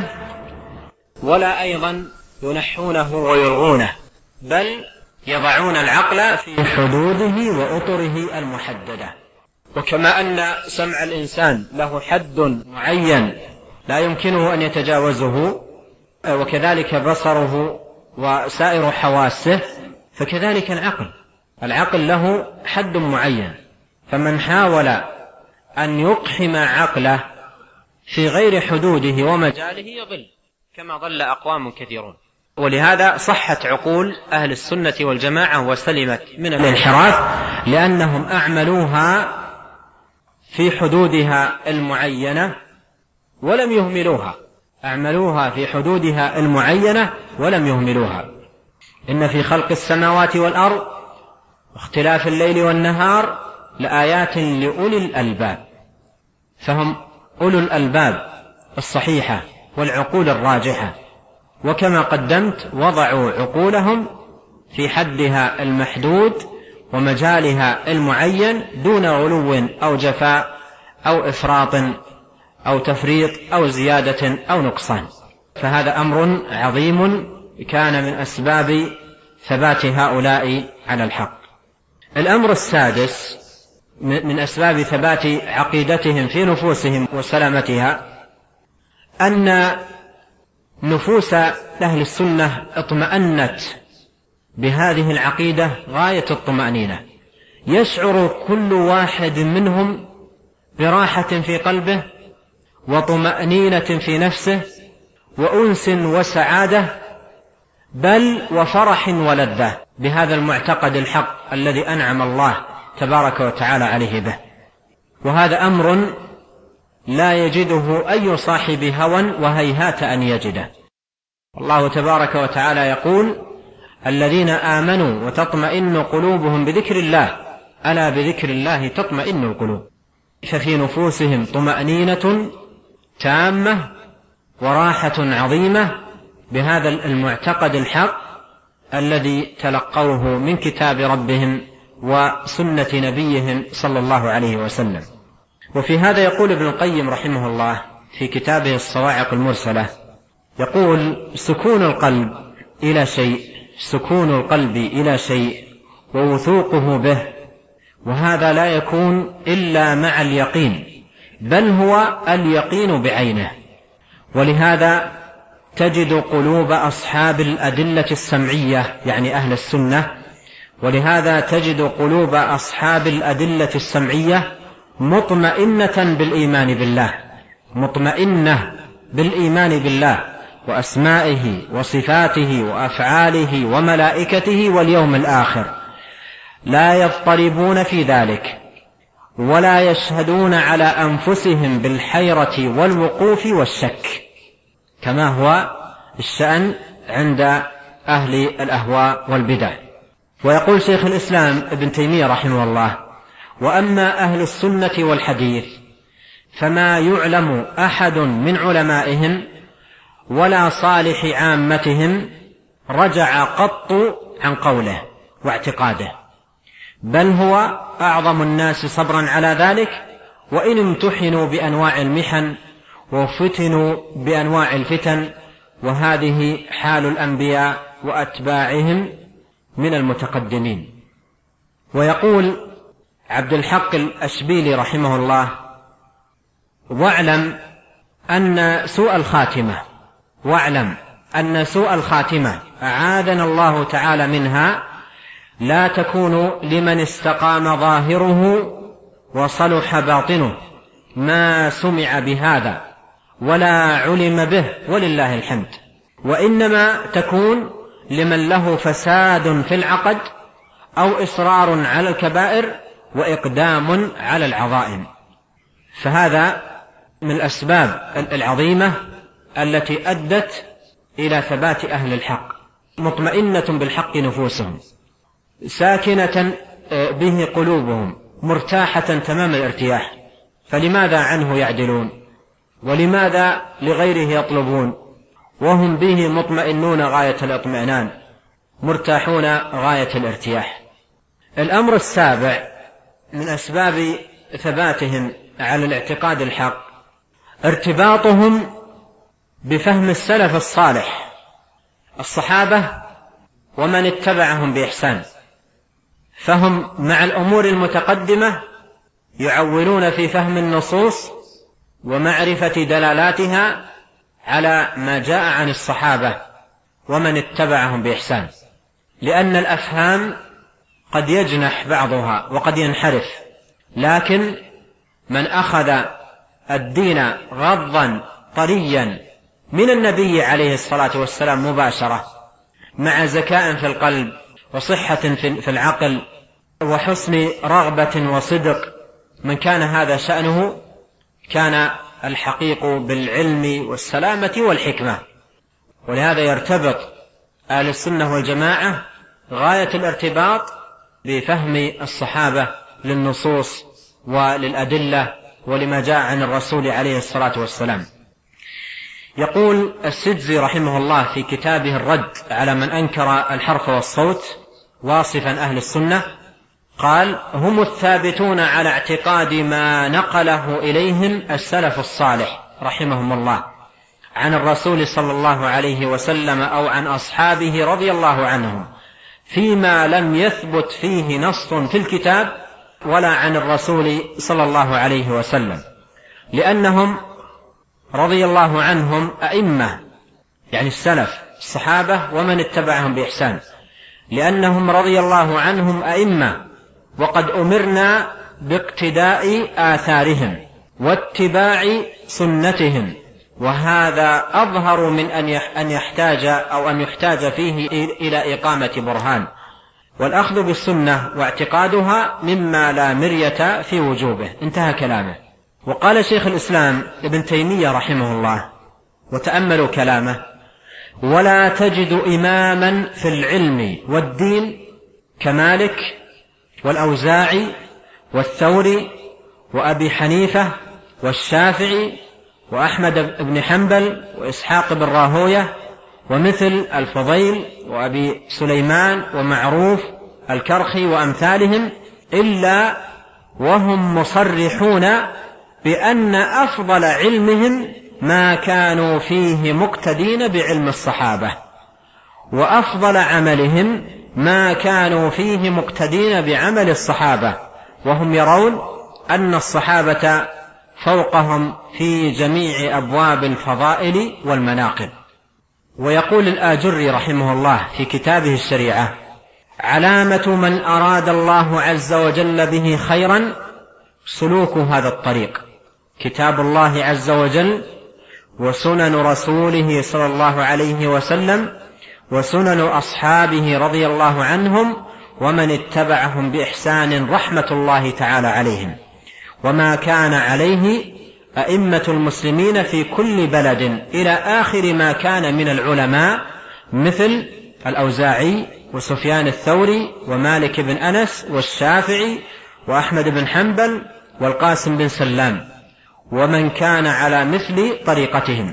ولا أيضا ينحونه ويلغونه، بل يضعون العقل في حدوده وأطره المحددة. وكما أن سمع الإنسان له حد معين لا يمكنه أن يتجاوزه، وكذلك بصره وسائر حواسه، فكذلك العقل له حد معين، فمن حاول أن يقحم عقله في غير حدوده ومجاله يضل كما ضل أقوام كثيرون. ولهذا صحت عقول أهل السنة والجماعة وسلمت من الانحراف، لأنهم أعملوها في حدودها المعينة ولم يهملوها، أعملوها في حدودها المعينة ولم يهملوها. إن في خلق السماوات والأرض واختلاف الليل والنهار لآيات لأولي الألباب، فهم أولو الألباب الصحيحة والعقول الراجحة. وكما قدمت وضعوا عقولهم في حدها المحدود ومجالها المعين دون غلو أو جفاء أو إفراط أو تفريط أو زيادة أو نقصان. فهذا أمر عظيم كان من أسباب ثبات هؤلاء على الحق. الأمر السادس من أسباب ثبات عقيدتهم في نفوسهم وسلامتها أن نفوس أهل السنة اطمأنت بهذه العقيدة غاية الطمأنينة، يشعر كل واحد منهم براحة في قلبه وطمأنينة في نفسه وأنس وسعادة، بل وفرح ولذة بهذا المعتقد الحق الذي أنعم الله تبارك وتعالى عليه به. وهذا أمر لا يجده أي صاحب هوى وهيهات أن يجده. الله تبارك وتعالى يقول: الذين آمنوا وتطمئن قلوبهم بذكر الله، ألا بذكر الله تطمئن القلوب. ففي نفوسهم طمأنينة تامة وراحة عظيمة بهذا المعتقد الحق الذي تلقوه من كتاب ربهم وسنة نبيهم صلى الله عليه وسلم. وفي هذا يقول ابن القيم رحمه الله في كتابه الصواعق المرسلة، يقول: سكون القلب إلى شيء ووثوقه به، وهذا لا يكون إلا مع اليقين، بل هو اليقين بعينه. ولهذا تجد قلوب أصحاب الأدلة السمعية، يعني أهل السنة، ولهذا تجد قلوب أصحاب الأدلة السمعية مطمئنة بالإيمان بالله وأسمائه وصفاته وأفعاله وملائكته واليوم الآخر، لا يضطربون في ذلك ولا يشهدون على أنفسهم بالحيرة والوقوف والشك، كما هو الشأن عند أهل الأهواء والبدع. ويقول شيخ الإسلام ابن تيمية رحمه الله: وأما أهل السنة والحديث فما يعلم أحد من علمائهم ولا صالح عامتهم رجع قط عن قوله واعتقاده، بل هو أعظم الناس صبرا على ذلك، وإن امتحنوا بأنواع المحن وفتنوا بأنواع الفتن، وهذه حال الأنبياء وأتباعهم من المتقدمين. ويقول عبد الحق الأشبيلي رحمه الله: واعلم أن سوء الخاتمة أعاذنا الله تعالى منها لا تكون لمن استقام ظاهره وصلح باطنه ما سمع بهذا ولا علم به ولله الحمد، وإنما تكون لمن له فساد في العقد أو إصرار على الكبائر وإقدام على العظائم. فهذا من الأسباب العظيمة التي أدت إلى ثبات أهل الحق، مطمئنة بالحق نفوسهم، ساكنة به قلوبهم، مرتاحة تمام الارتياح. فلماذا عنه يعدلون؟ ولماذا لغيره يطلبون وهم به مطمئنون غاية الاطمئنان، مرتاحون غاية الارتياح؟ الأمر السابع من أسباب ثباتهم على الاعتقاد الحق ارتباطهم بفهم السلف الصالح، الصحابة ومن اتبعهم بإحسان، فهم مع الأمور المتقدمة يعولون في فهم النصوص ومعرفة دلالاتها على ما جاء عن الصحابة ومن اتبعهم بإحسان، لأن الأفهام قد يجنح بعضها وقد ينحرف، لكن من أخذ الدين غضا طريا من النبي عليه الصلاة والسلام مباشرة، مع زكاء في القلب وصحة في العقل وحسن رغبة وصدق، من كان هذا شأنه كان الحقيق بالعلم والسلامة والحكمة. ولهذا يرتبط أهل السنة والجماعة غاية الارتباط بفهم الصحابة للنصوص وللأدلة ولما جاء عن الرسول عليه الصلاة والسلام. يقول السجزي رحمه الله في كتابه الرد على من أنكر الحرف والصوت واصفا أهل السنة، قال: هم الثابتون على اعتقاد ما نقله إليهم السلف الصالح رحمهم الله عن الرسول صلى الله عليه وسلم أو عن أصحابه رضي الله عنهم، فيما لم يثبت فيه نص في الكتاب ولا عن الرسول صلى الله عليه وسلم، لأنهم رضي الله عنهم أئمة، يعني السلف الصحابة ومن اتبعهم بإحسان، لأنهم رضي الله عنهم أئمة، وقد أمرنا باقتداء آثارهم واتباع سنتهم، وهذا أظهر من أن يحتاج فيه إلى إقامة برهان. والأخذ بالسنة واعتقادها مما لا مرية في وجوبه. انتهى كلامه. وقال شيخ الإسلام ابن تيمية رحمه الله، وتأملوا كلامه: ولا تجد إماما في العلم والدين كمالك والأوزاعي والثوري وأبي حنيفة والشافعي وأحمد بن حنبل وإسحاق بن راهوية ومثل الفضيل وأبي سليمان ومعروف الكرخي وأمثالهم، إلا وهم مصرحون بأن أفضل علمهم ما كانوا فيه مقتدين بعلم الصحابة، وأفضل عملهم ما كانوا فيه مقتدين بعمل الصحابة، وهم يرون أن الصحابة فوقهم في جميع أبواب الفضائل والمناقب. ويقول الآجري رحمه الله في كتابه الشريعة: علامة من أراد الله عز وجل به خيرا سلوك هذا الطريق، كتاب الله عز وجل وسنن رسوله صلى الله عليه وسلم وسنن أصحابه رضي الله عنهم ومن اتبعهم بإحسان رحمة الله تعالى عليهم، وما كان عليه أئمة المسلمين في كل بلد إلى آخر ما كان من العلماء، مثل الأوزاعي وسفيان الثوري ومالك بن أنس والشافعي وأحمد بن حنبل والقاسم بن سلام، ومن كان على مثل طريقتهم،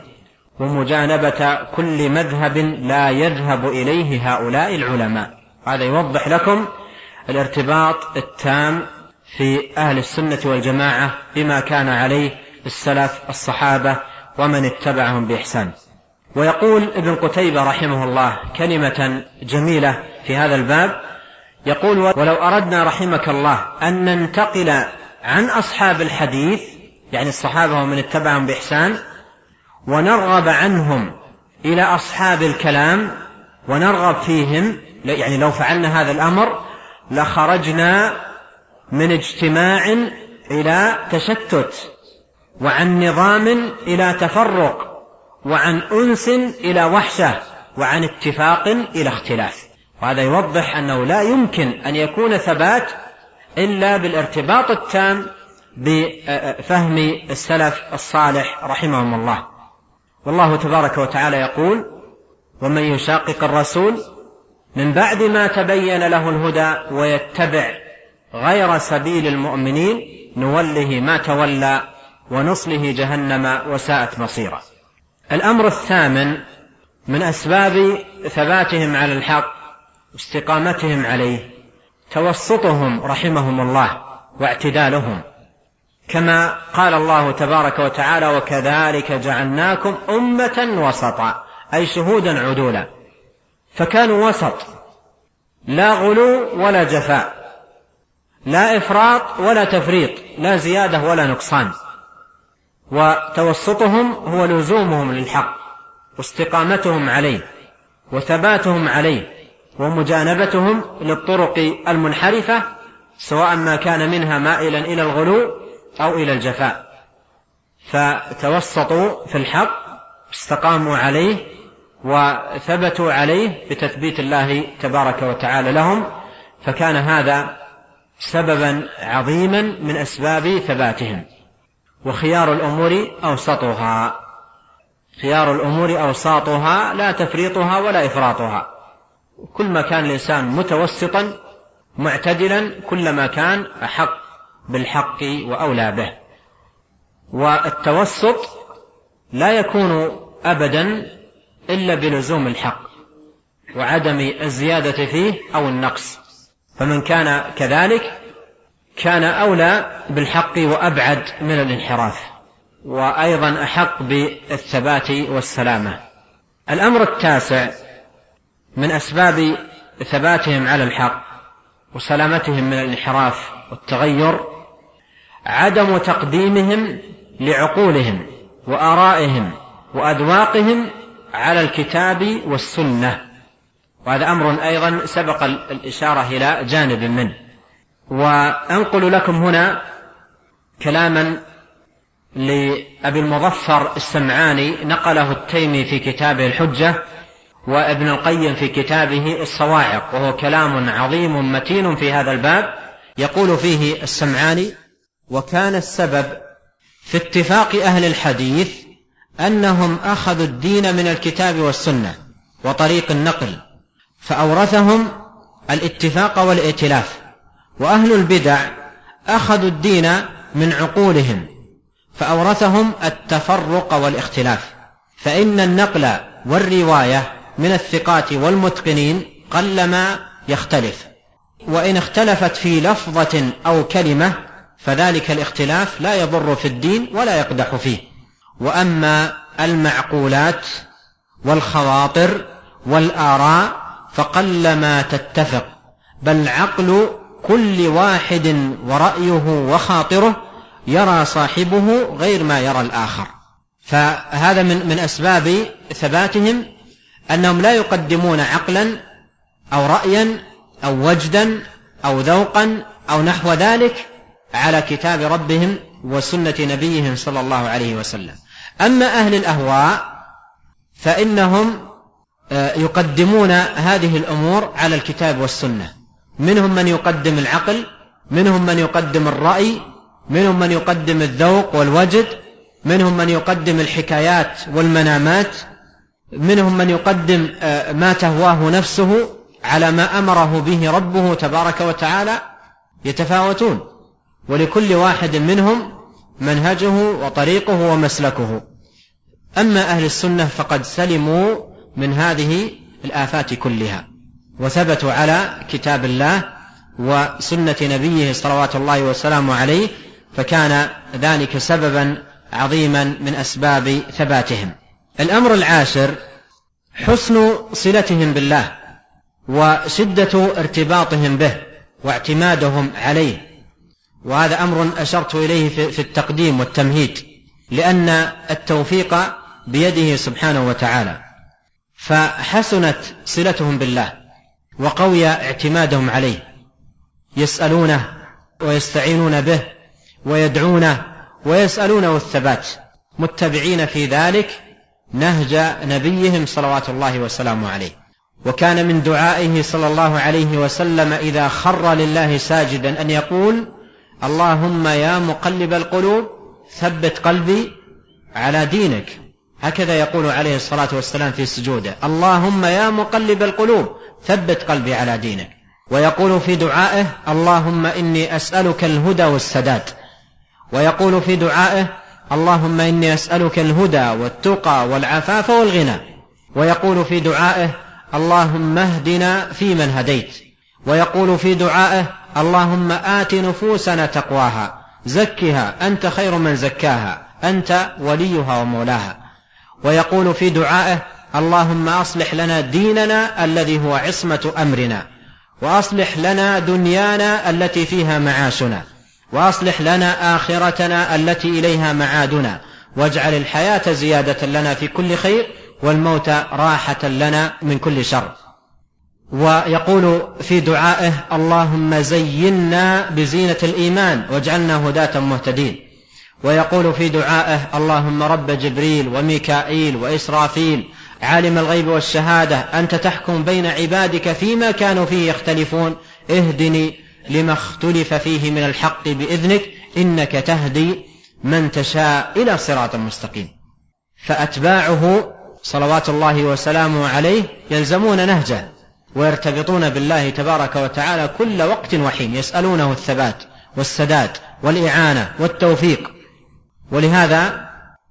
ومجانبة كل مذهب لا يذهب إليه هؤلاء العلماء. هذا يوضح لكم الارتباط التام في أهل السنة والجماعة بما كان عليه السلف الصحابة ومن اتبعهم بإحسان. ويقول ابن قتيبة رحمه الله كلمة جميلة في هذا الباب، يقول: ولو أردنا رحمك الله أن ننتقل عن أصحاب الحديث، يعني الصحابة ومن اتبعهم بإحسان، ونرغب عنهم إلى أصحاب الكلام ونرغب فيهم، يعني لو فعلنا هذا الأمر لخرجنا من اجتماع إلى تشتت، وعن نظام إلى تفرق، وعن أنس إلى وحشة، وعن اتفاق إلى اختلاف. وهذا يوضح أنه لا يمكن أن يكون ثبات إلا بالارتباط التام بفهم السلف الصالح رحمهم الله. والله تبارك وتعالى يقول: ومن يشاقق الرسول من بعد ما تبين له الهدى ويتبع غير سبيل المؤمنين نوله ما تولى ونصله جهنم وساءت مصيرا. الأمر الثامن من أسباب ثباتهم على الحق واستقامتهم عليه توسطهم رحمهم الله واعتدالهم، كما قال الله تبارك وتعالى: وكذلك جعلناكم أمة وسطا، أي شهودا عدولا. فكانوا وسط، لا غلو ولا جفاء، لا إفراط ولا تفريط، لا زيادة ولا نقصان. وتوسطهم هو لزومهم للحق واستقامتهم عليه وثباتهم عليه ومجانبتهم للطرق المنحرفة، سواء ما كان منها مائلا إلى الغلو أو إلى الجفاء. فتوسطوا في الحق، استقاموا عليه وثبتوا عليه بتثبيت الله تبارك وتعالى لهم، فكان هذا سببا عظيما من أسباب ثباتهم. وخيار الأمور أوسطها، خيار الأمور أوساطها، لا تفريطها ولا إفراطها. كل ما كان الإنسان متوسطا معتدلا كلما كان أحق بالحق وأولى به. والتوسط لا يكون أبدا إلا بلزوم الحق وعدم الزيادة فيه أو النقص، فمن كان كذلك كان أولى بالحق وأبعد من الانحراف، وأيضا أحق بالثبات والسلامة. الأمر التاسع من أسباب ثباتهم على الحق وسلامتهم من الانحراف والتغير عدم تقديمهم لعقولهم وآرائهم وأذواقهم على الكتاب والسنة، وهذا أمر أيضا سبق الإشارة إلى جانب منه. وأنقل لكم هنا كلاما لأبي المظفر السمعاني نقله التيمي في كتابه الحجة وابن القيم في كتابه الصواعق، وهو كلام عظيم متين في هذا الباب. يقول فيه السمعاني: وكان السبب في اتفاق أهل الحديث أنهم أخذوا الدين من الكتاب والسنة وطريق النقل، فأورثهم الاتفاق والائتلاف، وأهل البدع أخذوا الدين من عقولهم فأورثهم التفرق والاختلاف، فإن النقل والرواية من الثقات والمتقنين قلما يختلف، وإن اختلفت في لفظة أو كلمة فذلك الاختلاف لا يضر في الدين ولا يقدح فيه. وأما المعقولات والخواطر والآراء فقلما تتفق، بل عقل كل واحد ورأيه وخاطره يرى صاحبه غير ما يرى الآخر. فهذا من أسباب ثباتهم أنهم لا يقدمون عقلا أو رأيا أو وجدا أو ذوقا أو نحو ذلك على كتاب ربهم وسنة نبيهم صلى الله عليه وسلم. أما أهل الأهواء فإنهم يقدمون هذه الأمور على الكتاب والسنة، منهم من يقدم العقل، منهم من يقدم الرأي، منهم من يقدم الذوق والوجد، منهم من يقدم الحكايات والمنامات، منهم من يقدم ما تهواه نفسه على ما أمره به ربه تبارك وتعالى. يتفاوتون، ولكل واحد منهم منهجه وطريقه ومسلكه. أما أهل السنة فقد سلموا من هذه الآفات كلها، وثبتوا على كتاب الله وسنة نبيه صلوات الله وسلامه عليه، فكان ذلك سببا عظيما من أسباب ثباتهم. الأمر العاشر: حسن صلتهم بالله وشدة ارتباطهم به واعتمادهم عليه، وهذا أمر أشرت إليه في التقديم والتمهيد، لأن التوفيق بيده سبحانه وتعالى، فحسنت صلتهم بالله وقوي اعتمادهم عليه، يسألونه ويستعينون به ويدعونه ويسألونه الثبات، متبعين في ذلك نهج نبيهم صلوات الله وسلامه عليه. وكان من دعائه صلى الله عليه وسلم إذا خر لله ساجدا أن يقول: اللهم يا مقلب القلوب ثبت قلبي على دينك. هكذا يقول عليه الصلاة والسلام في سجوده: اللهم يا مقلب القلوب ثبت قلبي على دينك. ويقول في دعائه: اللهم إني أسألك الهدى والسداد. ويقول في دعائه: اللهم إني أسألك الهدى والتقى والعفاف والغنى. ويقول في دعائه: اللهم اهدنا فيمن هديت. ويقول في دعائه: اللهم آت نفوسنا تقواها زكها أنت خير من زكاها أنت وليها ومولاها. ويقول في دعائه: اللهم أصلح لنا ديننا الذي هو عصمة أمرنا، وأصلح لنا دنيانا التي فيها معاشنا، وأصلح لنا آخرتنا التي إليها معادنا، واجعل الحياة زيادة لنا في كل خير والموت راحة لنا من كل شر. ويقول في دعائه: اللهم زينا بزينة الإيمان واجعلنا هداة مهتدين. ويقول في دعائه: اللهم رب جبريل وميكائيل وإسرافيل عالم الغيب والشهادة أنت تحكم بين عبادك فيما كانوا فيه يختلفون اهدني لما اختلف فيه من الحق بإذنك إنك تهدي من تشاء إلى صراط مستقيم. فأتباعه صلوات الله وسلامه عليه يلزمون نهجه ويرتبطون بالله تبارك وتعالى كل وقت وحين، يسألونه الثبات والسداد والإعانة والتوفيق. ولهذا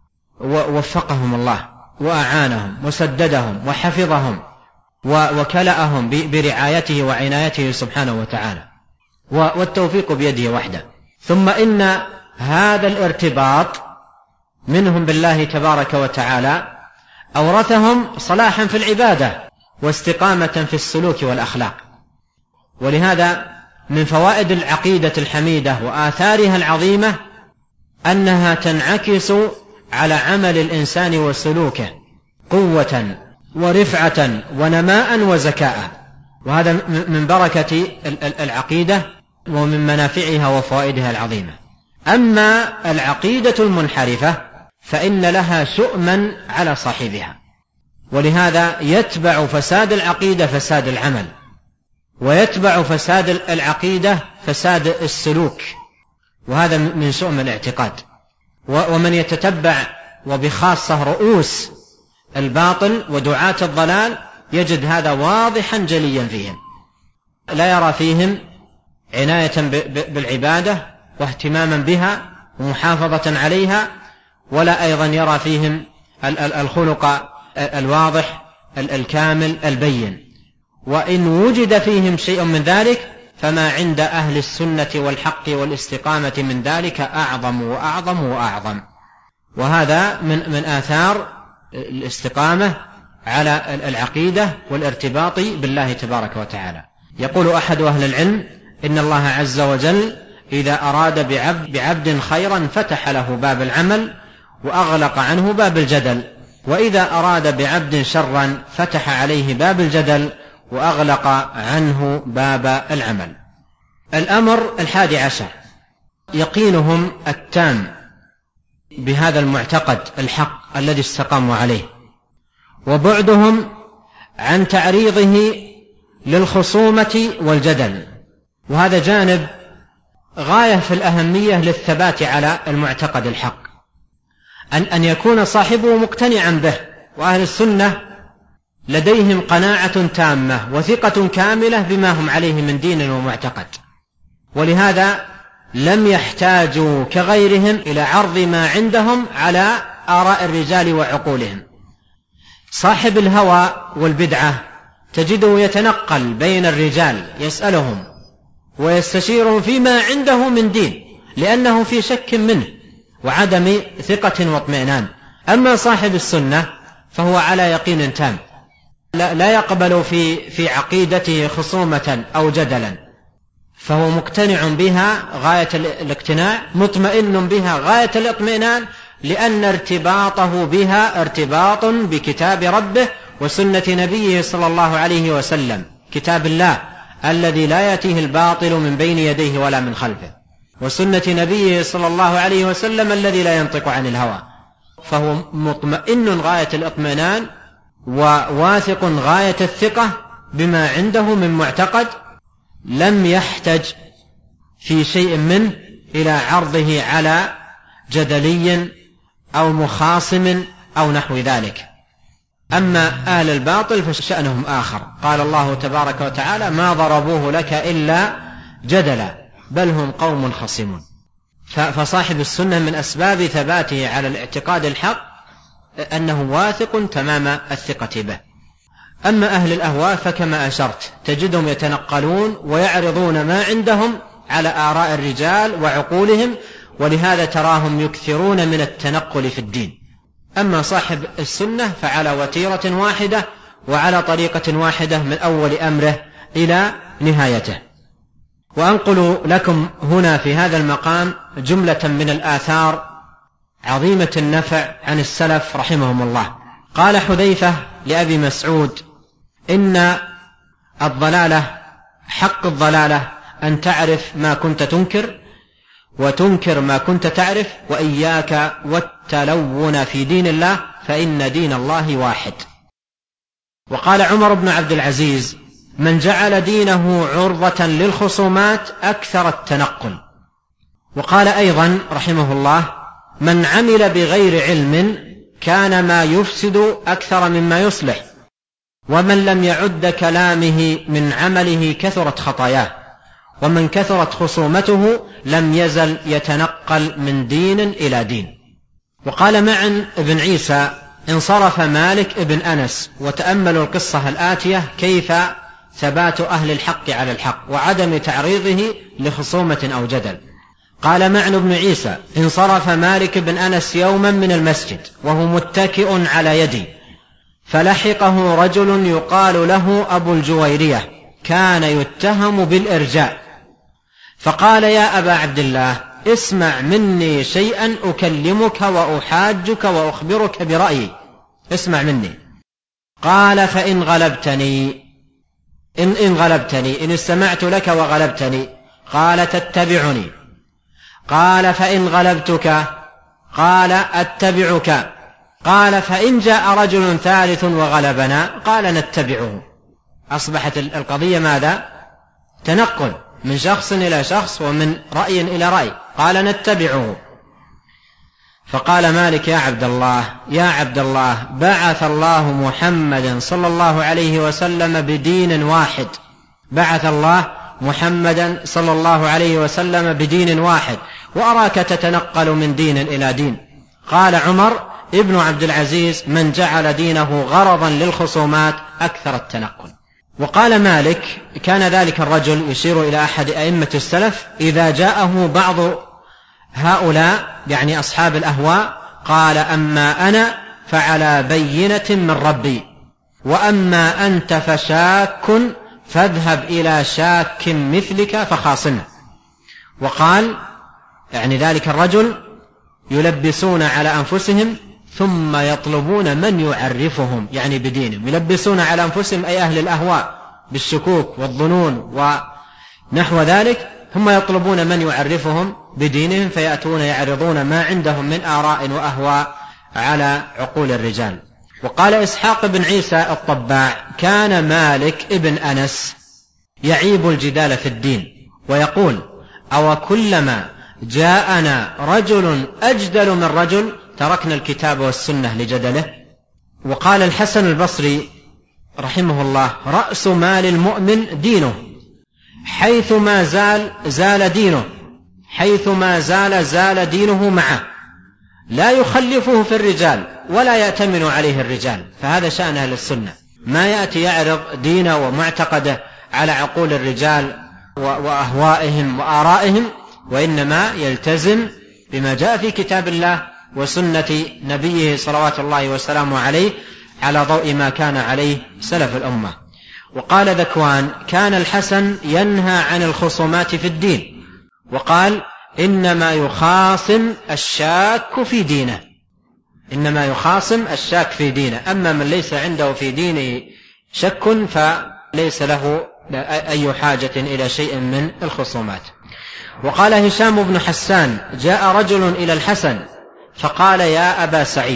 وفقهم الله وأعانهم وسددهم وحفظهم وكلأهم برعايته وعنايته سبحانه وتعالى، والتوفيق بيده وحده. ثم إن هذا الارتباط منهم بالله تبارك وتعالى أورثهم صلاحا في العبادة واستقامة في السلوك والأخلاق. ولهذا من فوائد العقيدة الحميدة وآثارها العظيمة أنها تنعكس على عمل الإنسان وسلوكه قوة ورفعة ونماء وزكاء. وهذا من بركة العقيدة ومن منافعها وفوائدها العظيمة. أما العقيدة المنحرفة فإن لها شؤما على صاحبها، ولهذا يتبع فساد العقيدة فساد العمل، ويتبع فساد العقيدة فساد السلوك، وهذا من شؤم الاعتقاد. ومن يتتبع وبخاصة رؤوس الباطل ودعاة الضلال يجد هذا واضحا جليا فيهم، لا يرى فيهم عناية بالعبادة واهتماما بها ومحافظة عليها، ولا أيضا يرى فيهم الخلق الواضح الكامل البين. وإن وجد فيهم شيء من ذلك فما عند أهل السنة والحق والاستقامة من ذلك أعظم وأعظم وأعظم. وهذا من آثار الاستقامة على العقيدة والارتباط بالله تبارك وتعالى. يقول أحد أهل العلم: إن الله عز وجل إذا أراد بعبد خيرا فتح له باب العمل وأغلق عنه باب الجدل، وإذا أراد بعبد شرا فتح عليه باب الجدل وأغلق عنه باب العمل. الأمر 11: يقينهم التام بهذا المعتقد الحق الذي استقاموا عليه، وبعدهم عن تعريضه للخصومة والجدل. وهذا جانب غاية في الأهمية للثبات على المعتقد الحق، أن يكون صاحبه مقتنعا به. وأهل السنة لديهم قناعة تامة وثقة كاملة بما هم عليه من دين ومعتقد، ولهذا لم يحتاجوا كغيرهم إلى عرض ما عندهم على آراء الرجال وعقولهم. صاحب الهوى والبدعة تجده يتنقل بين الرجال يسألهم ويستشيرهم فيما عنده من دين، لأنه في شك منه وعدم ثقة واطمئنان. أما صاحب السنة فهو على يقين تام، لا يقبل في عقيدته خصومة أو جدلا، فهو مقتنع بها غاية الاقتناع، مطمئن بها غاية الاطمئنان، لأن ارتباطه بها ارتباط بكتاب ربه وسنة نبيه صلى الله عليه وسلم، كتاب الله الذي لا يأتيه الباطل من بين يديه ولا من خلفه، وسنة نبيه صلى الله عليه وسلم الذي لا ينطق عن الهوى. فهو مطمئن غاية الاطمئنان وواثق غاية الثقة بما عنده من معتقد، لم يحتج في شيء منه إلى عرضه على جدلي أو مخاصم أو نحو ذلك. أما أهل الباطل فشأنهم آخر. قال الله تبارك وتعالى: ما ضربوه لك إلا جدلا بل هم قوم خصمون. فصاحب السنة من أسباب ثباته على الاعتقاد الحق أنه واثق تمام الثقة به. أما أهل الأهواء فكما أشرت تجدهم يتنقلون ويعرضون ما عندهم على آراء الرجال وعقولهم، ولهذا تراهم يكثرون من التنقل في الدين. أما صاحب السنة فعلى وتيرة واحدة وعلى طريقة واحدة من أول أمره إلى نهايته. وأنقل لكم هنا في هذا المقام جملة من الآثار عظيمة النفع عن السلف رحمهم الله. قال حذيفة لأبي مسعود: إن الضلالة حق الضلالة أن تعرف ما كنت تنكر وتنكر ما كنت تعرف، وإياك والتلون في دين الله فإن دين الله واحد. وقال عمر بن عبد العزيز: من جعل دينه عرضة للخصومات أكثر التنقل. وقال أيضا رحمه الله: من عمل بغير علم كان ما يفسد أكثر مما يصلح، ومن لم يعد كلامه من عمله كثرت خطاياه، ومن كثرت خصومته لم يزل يتنقل من دين إلى دين. وقال معن ابن عيسى: انصرف مالك ابن أنس. وتأملوا القصة الآتية كيف ثبات أهل الحق على الحق وعدم تعريضه لخصومة أو جدل. قال معن بن عيسى: انصرف مالك بن أنس يوما من المسجد وهو متكئ على يدي، فلحقه رجل يقال له أبو الجويرية، كان يتهم بالإرجاء، فقال: يا أبا عبد الله، اسمع مني شيئا أكلمك وأحاجك وأخبرك برأيي، اسمع مني. قال فإن غلبتني، إن غلبتني، إن استمعت لك وغلبتني، قال تتبعني. قال فإن غلبتك، قال أتبعك. قال فإن جاء رجل ثالث وغلبنا، قال نتبعه. أصبحت القضية ماذا؟ تنقل من شخص إلى شخص ومن رأي إلى رأي. قال نتبعه. فقال مالك يا عبد الله بعث الله محمدا صلى الله عليه وسلم بدين واحد، بعث الله محمدا صلى الله عليه وسلم بدين واحد، وأراك تتنقل من دين إلى دين. قال عمر ابن عبد العزيز من جعل دينه غرضا للخصومات أكثر التنقل. وقال مالك كان ذلك الرجل يشير إلى أحد أئمة السلف إذا جاءه بعض هؤلاء يعني أصحاب الأهواء قال أما أنا فعلى بينة من ربي، وأما أنت فشاك فاذهب إلى شاك مثلك فخاصمه. وقال يعني ذلك الرجل يلبسون على أنفسهم ثم يطلبون من يعرفهم يعني بدينهم، يلبسون على أنفسهم أي أهل الأهواء بالشكوك والظنون ونحو ذلك، ثم يطلبون من يعرفهم بدينهم، فيأتون يعرضون ما عندهم من آراء وأهواء على عقول الرجال. وقال إسحاق بن عيسى الطباع كان مالك ابن أنس يعيب الجدال في الدين ويقول أو كلما جاءنا رجل أجدل من رجل تركنا الكتاب والسنة لجدله. وقال الحسن البصري رحمه الله رأس مال المؤمن دينه، حيثما زال دينه، حيثما زال دينه معه، لا يخلفه في الرجال ولا يأتمن عليه الرجال. فهذا شأن أهل السنة، ما يأتي يعرض دينه ومعتقده على عقول الرجال وأهوائهم وآرائهم، وإنما يلتزم بما جاء في كتاب الله وسنة نبيه صلوات الله وسلامه عليه على ضوء ما كان عليه سلف الأمة. وقال ذكوان كان الحسن ينهى عن الخصومات في الدين، وقال إنما يخاصم الشاك في دينه، إنما يخاصم الشاك في دينه، أما من ليس عنده في دينه شك فليس له أي حاجة إلى شيء من الخصومات. وقال هشام بن حسان جاء رجل إلى الحسن فقال يا أبا سعيد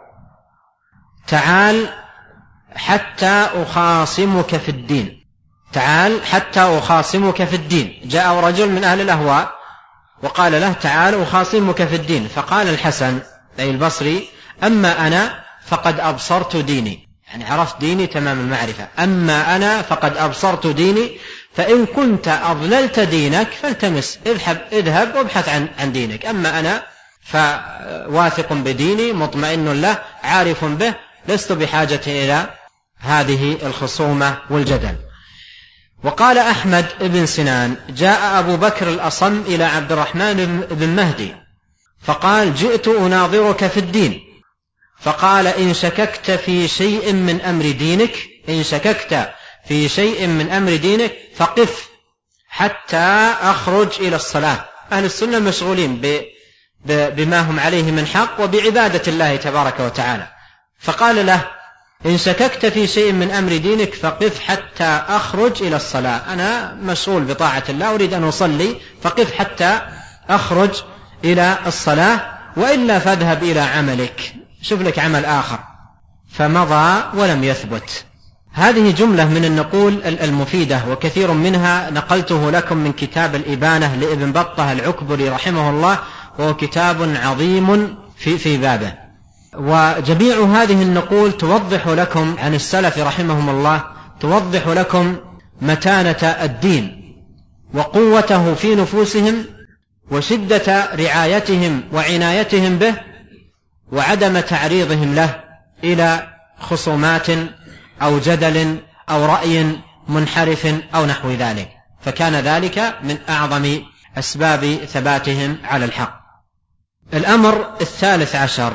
تعال حتى أخاصمك في الدين، تعال حتى أخاصمك في الدين. جاء رجل من أهل الأهواء وقال له تعال أخاصمك في الدين، فقال الحسن أي البصري أما أنا فقد أبصرت ديني، يعني عرفت ديني تمام المعرفة، أما أنا فقد أبصرت ديني، فإن كنت أضللت دينك فالتمس، اذهب وابحث عن دينك، أما أنا فواثق بديني مطمئن له عارف به، لست بحاجة إلى هذه الخصومة والجدل. وقال أحمد بن سنان جاء أبو بكر الأصم إلى عبد الرحمن بن مهدي فقال جئت أناظرك في الدين، فقال إن شككت في شيء من أمر دينك، إن شككت في شيء من أمر دينك فقف حتى أخرج إلى الصلاة. أهل السنة مشغولين بما هم عليه من حق وبعبادة الله تبارك وتعالى، فقال له إن شككت في شيء من أمر دينك فقف حتى أخرج إلى الصلاة، أنا مشغول بطاعة الله أريد أن أصلي، فقف حتى أخرج إلى الصلاة، وإلا فاذهب إلى عملك، شوف لك عمل آخر. فمضى ولم يثبت. هذه جملة من النقول المفيدة، وكثير منها نقلته لكم من كتاب الإبانة لابن بطة العكبري رحمه الله، وهو كتاب عظيم في بابه. وجميع هذه النقول توضح لكم عن السلف رحمهم الله، توضح لكم متانة الدين وقوته في نفوسهم وشدة رعايتهم وعنايتهم به، وعدم تعريضهم له إلى خصومات أو جدل أو رأي منحرف أو نحو ذلك، فكان ذلك من أعظم أسباب ثباتهم على الحق. الأمر الثالث عشر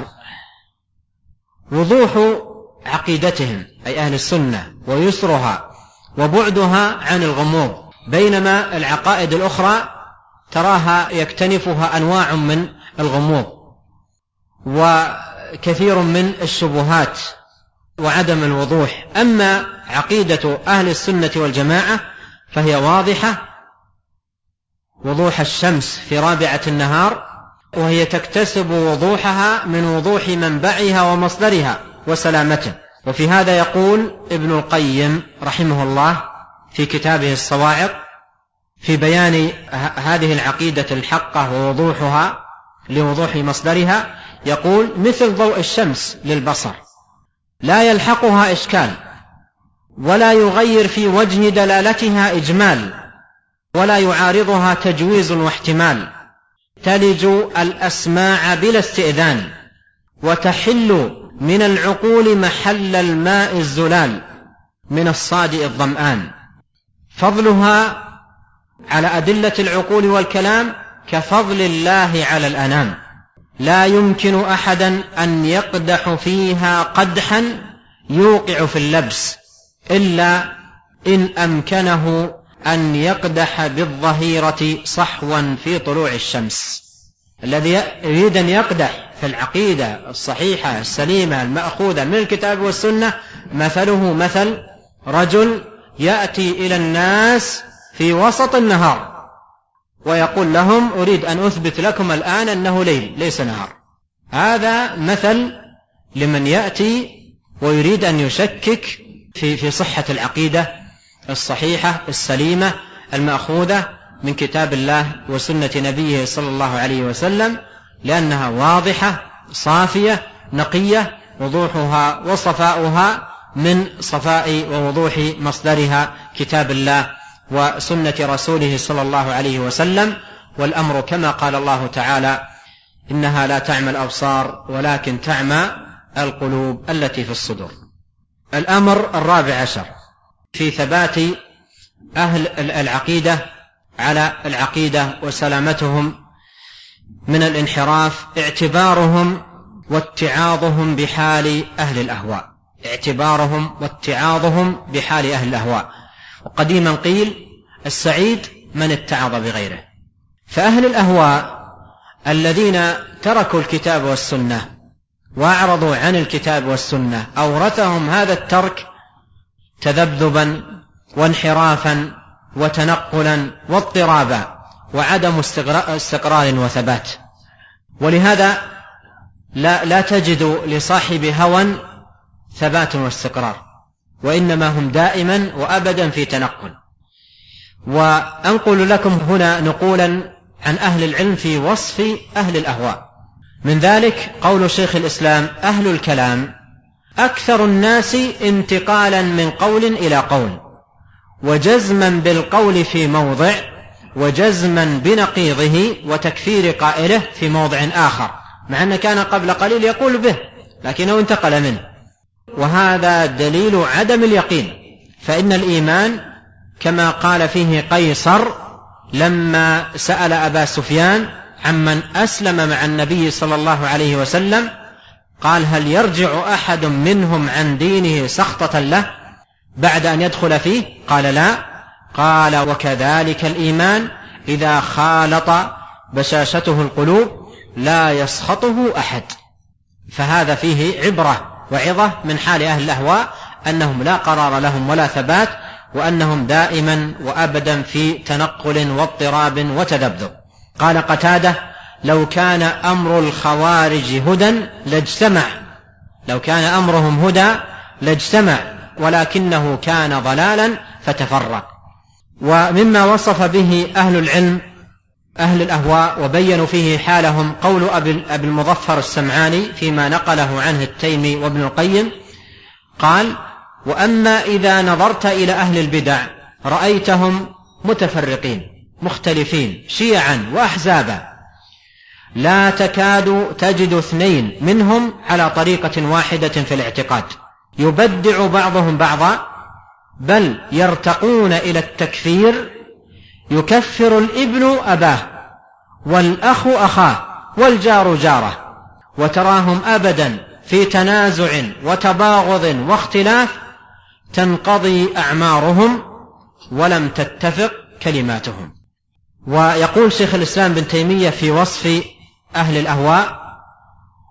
وضوح عقيدتهم أي أهل السنة ويسرها وبعدها عن الغموض، بينما العقائد الأخرى تراها يكتنفها أنواع من الغموض وكثير من الشبهات وعدم الوضوح. أما عقيدة أهل السنة والجماعة فهي واضحة وضوح الشمس في رابعة النهار، وهي تكتسب وضوحها من وضوح منبعها ومصدرها وسلامته. وفي هذا يقول ابن القيم رحمه الله في كتابه الصواعق في بيان هذه العقيدة الحقة ووضوحها لوضوح مصدرها، يقول: مثل ضوء الشمس للبصر لا يلحقها إشكال ولا يغير في وجه دلالتها إجمال ولا يعارضها تجويز واحتمال، تلج الأسماع بلا استئذان وتحل من العقول محل الماء الزلال من الصادئ الظمآن. فضلها على أدلة العقول والكلام كفضل الله على الأنام، لا يمكن أحدا أن يقدح فيها قدحا يوقع في اللبس إلا إن أمكنه أن يقدح بالظهيرة صحوا في طلوع الشمس. الذي يريد أن يقدح في العقيدة الصحيحة السليمة المأخوذة من الكتاب والسنة مثله مثل رجل يأتي إلى الناس في وسط النهار ويقول لهم: أريد أن أثبت لكم الآن أنه ليل ليس نهار. هذا مثل لمن يأتي ويريد أن يشكك في صحة العقيدة الصحيحة السليمة المأخوذة من كتاب الله وسنة نبيه صلى الله عليه وسلم، لأنها واضحة صافية نقية، وضوحها وصفاؤها من صفاء ووضوح مصدرها كتاب الله وسنة رسوله صلى الله عليه وسلم. والأمر كما قال الله تعالى: إنها لا تعمى الأبصار ولكن تعمى القلوب التي في الصدور. الأمر الرابع عشر في ثبات أهل العقيدة على العقيدة وسلامتهم من الانحراف اعتبارهم واتعاظهم بحال أهل الأهواء، اعتبارهم واتعاظهم بحال أهل الأهواء. وقديما قيل: السعيد من اتعظ بغيره. فأهل الأهواء الذين تركوا الكتاب والسنة وأعرضوا عن الكتاب والسنة أورثهم هذا الترك تذبذبا وانحرافا وتنقلا واضطرابا وعدم استقرار وثبات. ولهذا لا تجد لصاحب هوى ثبات واستقرار، وإنما هم دائما وأبدا في تنقل. وأنقل لكم هنا نقولا عن أهل العلم في وصف أهل الأهواء. من ذلك قول شيخ الإسلام: أهل الكلام أكثر الناس انتقالا من قول إلى قول، وجزما بالقول في موضع، وجزما بنقيضه وتكفير قائله في موضع آخر، مع أنه كان قبل قليل يقول به لكنه انتقل منه. وهذا دليل عدم اليقين، فإن الإيمان كما قال فيه قيصر لما سأل أبا سفيان عمن أسلم مع النبي صلى الله عليه وسلم، قال: هل يرجع أحد منهم عن دينه سخطة له بعد أن يدخل فيه؟ قال: لا. قال: وكذلك الإيمان إذا خالط بشاشته القلوب لا يسخطه أحد. فهذا فيه عبرة وعظة من حال أهل الأهواء، أنهم لا قرار لهم ولا ثبات، وأنهم دائما وأبدا في تنقل واضطراب وتذبذب. قال قتادة: لو كان أمر الخوارج هدى لاجتمع، لو كان أمرهم هدى لاجتمع، ولكنه كان ضلالا فتفرق. ومما وصف به أهل العلم أهل الأهواء وبينوا فيه حالهم قول أبي المظفر السمعاني فيما نقله عنه التيمي وابن القيم، قال: وأما إذا نظرت إلى أهل البدع رأيتهم متفرقين مختلفين شيعا وأحزابا، لا تكاد تجد اثنين منهم على طريقة واحدة في الاعتقاد، يبدع بعضهم بعضا، بل يرتقون إلى التكفير، يكفر الابن أباه والأخ أخاه والجار جاره، وتراهم أبدا في تنازع وتباغض واختلاف، تنقضي أعمارهم ولم تتفق كلماتهم. ويقول شيخ الإسلام بن تيمية في وصف أهل الأهواء: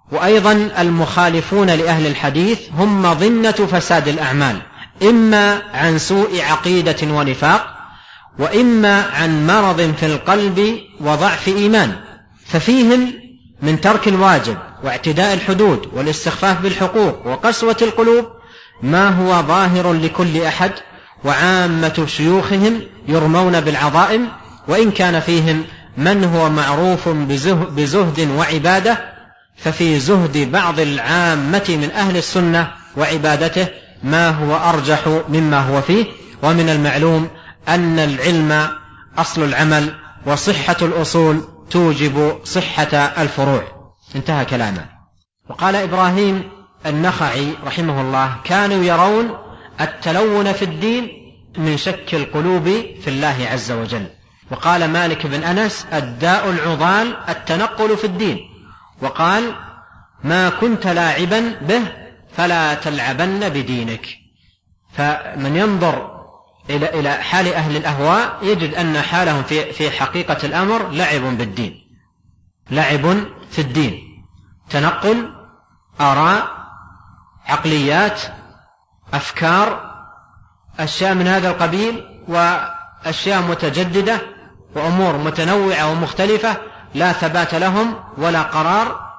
وأيضا المخالفون لأهل الحديث هم مظنة فساد الأعمال، إما عن سوء عقيدة ونفاق، وإما عن مرض في القلب وضعف إيمان، ففيهم من ترك الواجب واعتداء الحدود والاستخفاف بالحقوق وقسوة القلوب ما هو ظاهر لكل أحد، وعامة شيوخهم يرمون بالعظائم، وإن كان فيهم من هو معروف بزهد وعبادة، ففي زهد بعض العامة من أهل السنة وعبادته ما هو أرجح مما هو فيه. ومن المعلوم أن العلم أصل العمل، وصحة الأصول توجب صحة الفروع. انتهى كلامه. وقال إبراهيم النخعي رحمه الله: كانوا يرون التلون في الدين من شك القلوب في الله عز وجل. وقال مالك بن أنس: الداء العضال التنقل في الدين. وقال: ما كنت لاعبا به فلا تلعبن بدينك. فمن ينظر إلى حال أهل الأهواء يجد أن حالهم في حقيقة الأمر لعب بالدين، لعب في الدين، تنقل آراء، عقليات، أفكار، أشياء من هذا القبيل، وأشياء متجددة وأمور متنوعة ومختلفة لا ثبات لهم ولا قرار،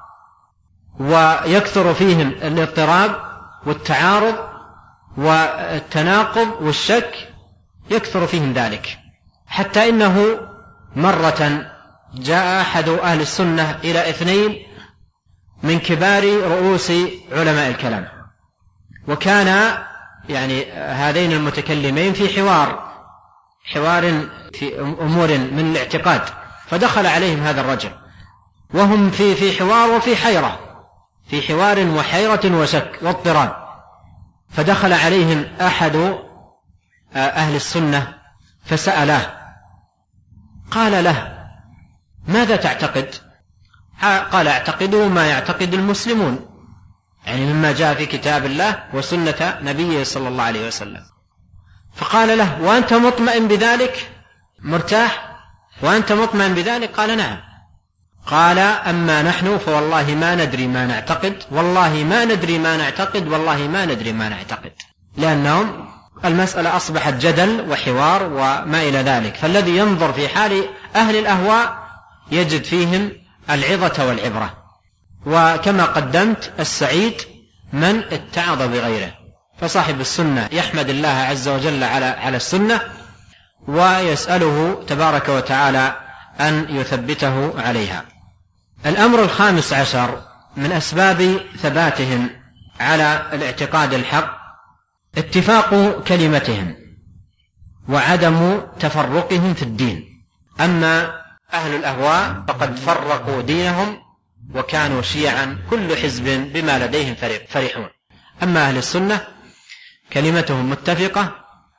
ويكثر فيهم الاضطراب والتعارض والتناقض والشك، يكثر فيهم ذلك. حتى إنه مرة جاء أحد أهل السنة إلى 2 من كبار رؤوس علماء الكلام، وكان يعني هذين المتكلمين في حوار في أمور من الاعتقاد، فدخل عليهم هذا الرجل وهم في حوار وفي حيرة، في حوار وحيرة وشك واضطراب، فدخل عليهم أحد أهل السنة فسأله، قال له: ماذا تعتقد؟ قال: أعتقده ما يعتقد المسلمون، يعني مما جاء في كتاب الله وسنة نبيه صلى الله عليه وسلم. فقال له: وأنت مطمئن بذلك؟ مرتاح وأنت مطمئن بذلك؟ قال: نعم. قال: أما نحن فوالله ما ندري ما نعتقد، والله ما ندري ما نعتقد، والله ما ندري ما نعتقد، لأنهم المسألة أصبحت جدل وحوار وما إلى ذلك. فالذي ينظر في حال أهل الأهواء يجد فيهم العظة والعبرة. وكما قدمت، السعيد من اتعظ بغيره، فصاحب السنة يحمد الله عز وجل على السنة، ويسأله تبارك وتعالى أن يثبته عليها. الأمر 15 من أسباب ثباتهم على الاعتقاد الحق اتفاق كلمتهم وعدم تفرقهم في الدين. أما أهل الأهواء فقد فرقوا دينهم وكانوا شيعا كل حزب بما لديهم فرحون. أما أهل السنة كلمتهم متفقة،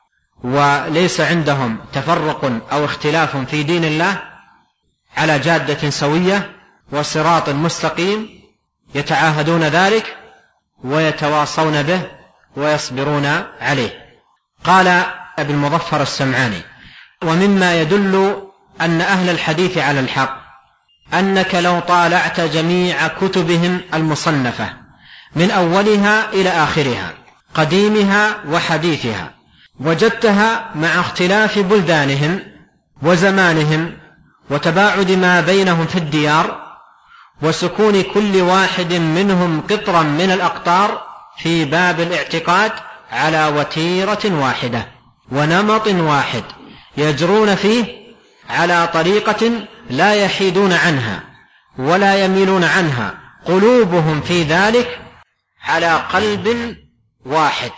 وليس عندهم تفرق أو اختلاف في دين الله، على جادة سوية وصراط مستقيم، يتعاهدون ذلك ويتواصون به ويصبرون عليه. قال ابن المظفر السمعاني: ومما يدل أن أهل الحديث على الحق أنك لو طالعت جميع كتبهم المصنفة من أولها إلى آخرها، قديمها وحديثها، وجدتها مع اختلاف بلدانهم وزمانهم وتباعد ما بينهم في الديار، وسكون كل واحد منهم قطرا من الأقطار في باب الاعتقاد على وتيرة واحدة ونمط واحد، يجرون فيه على طريقة لا يحيدون عنها ولا يميلون عنها، قلوبهم في ذلك على قلب واحد،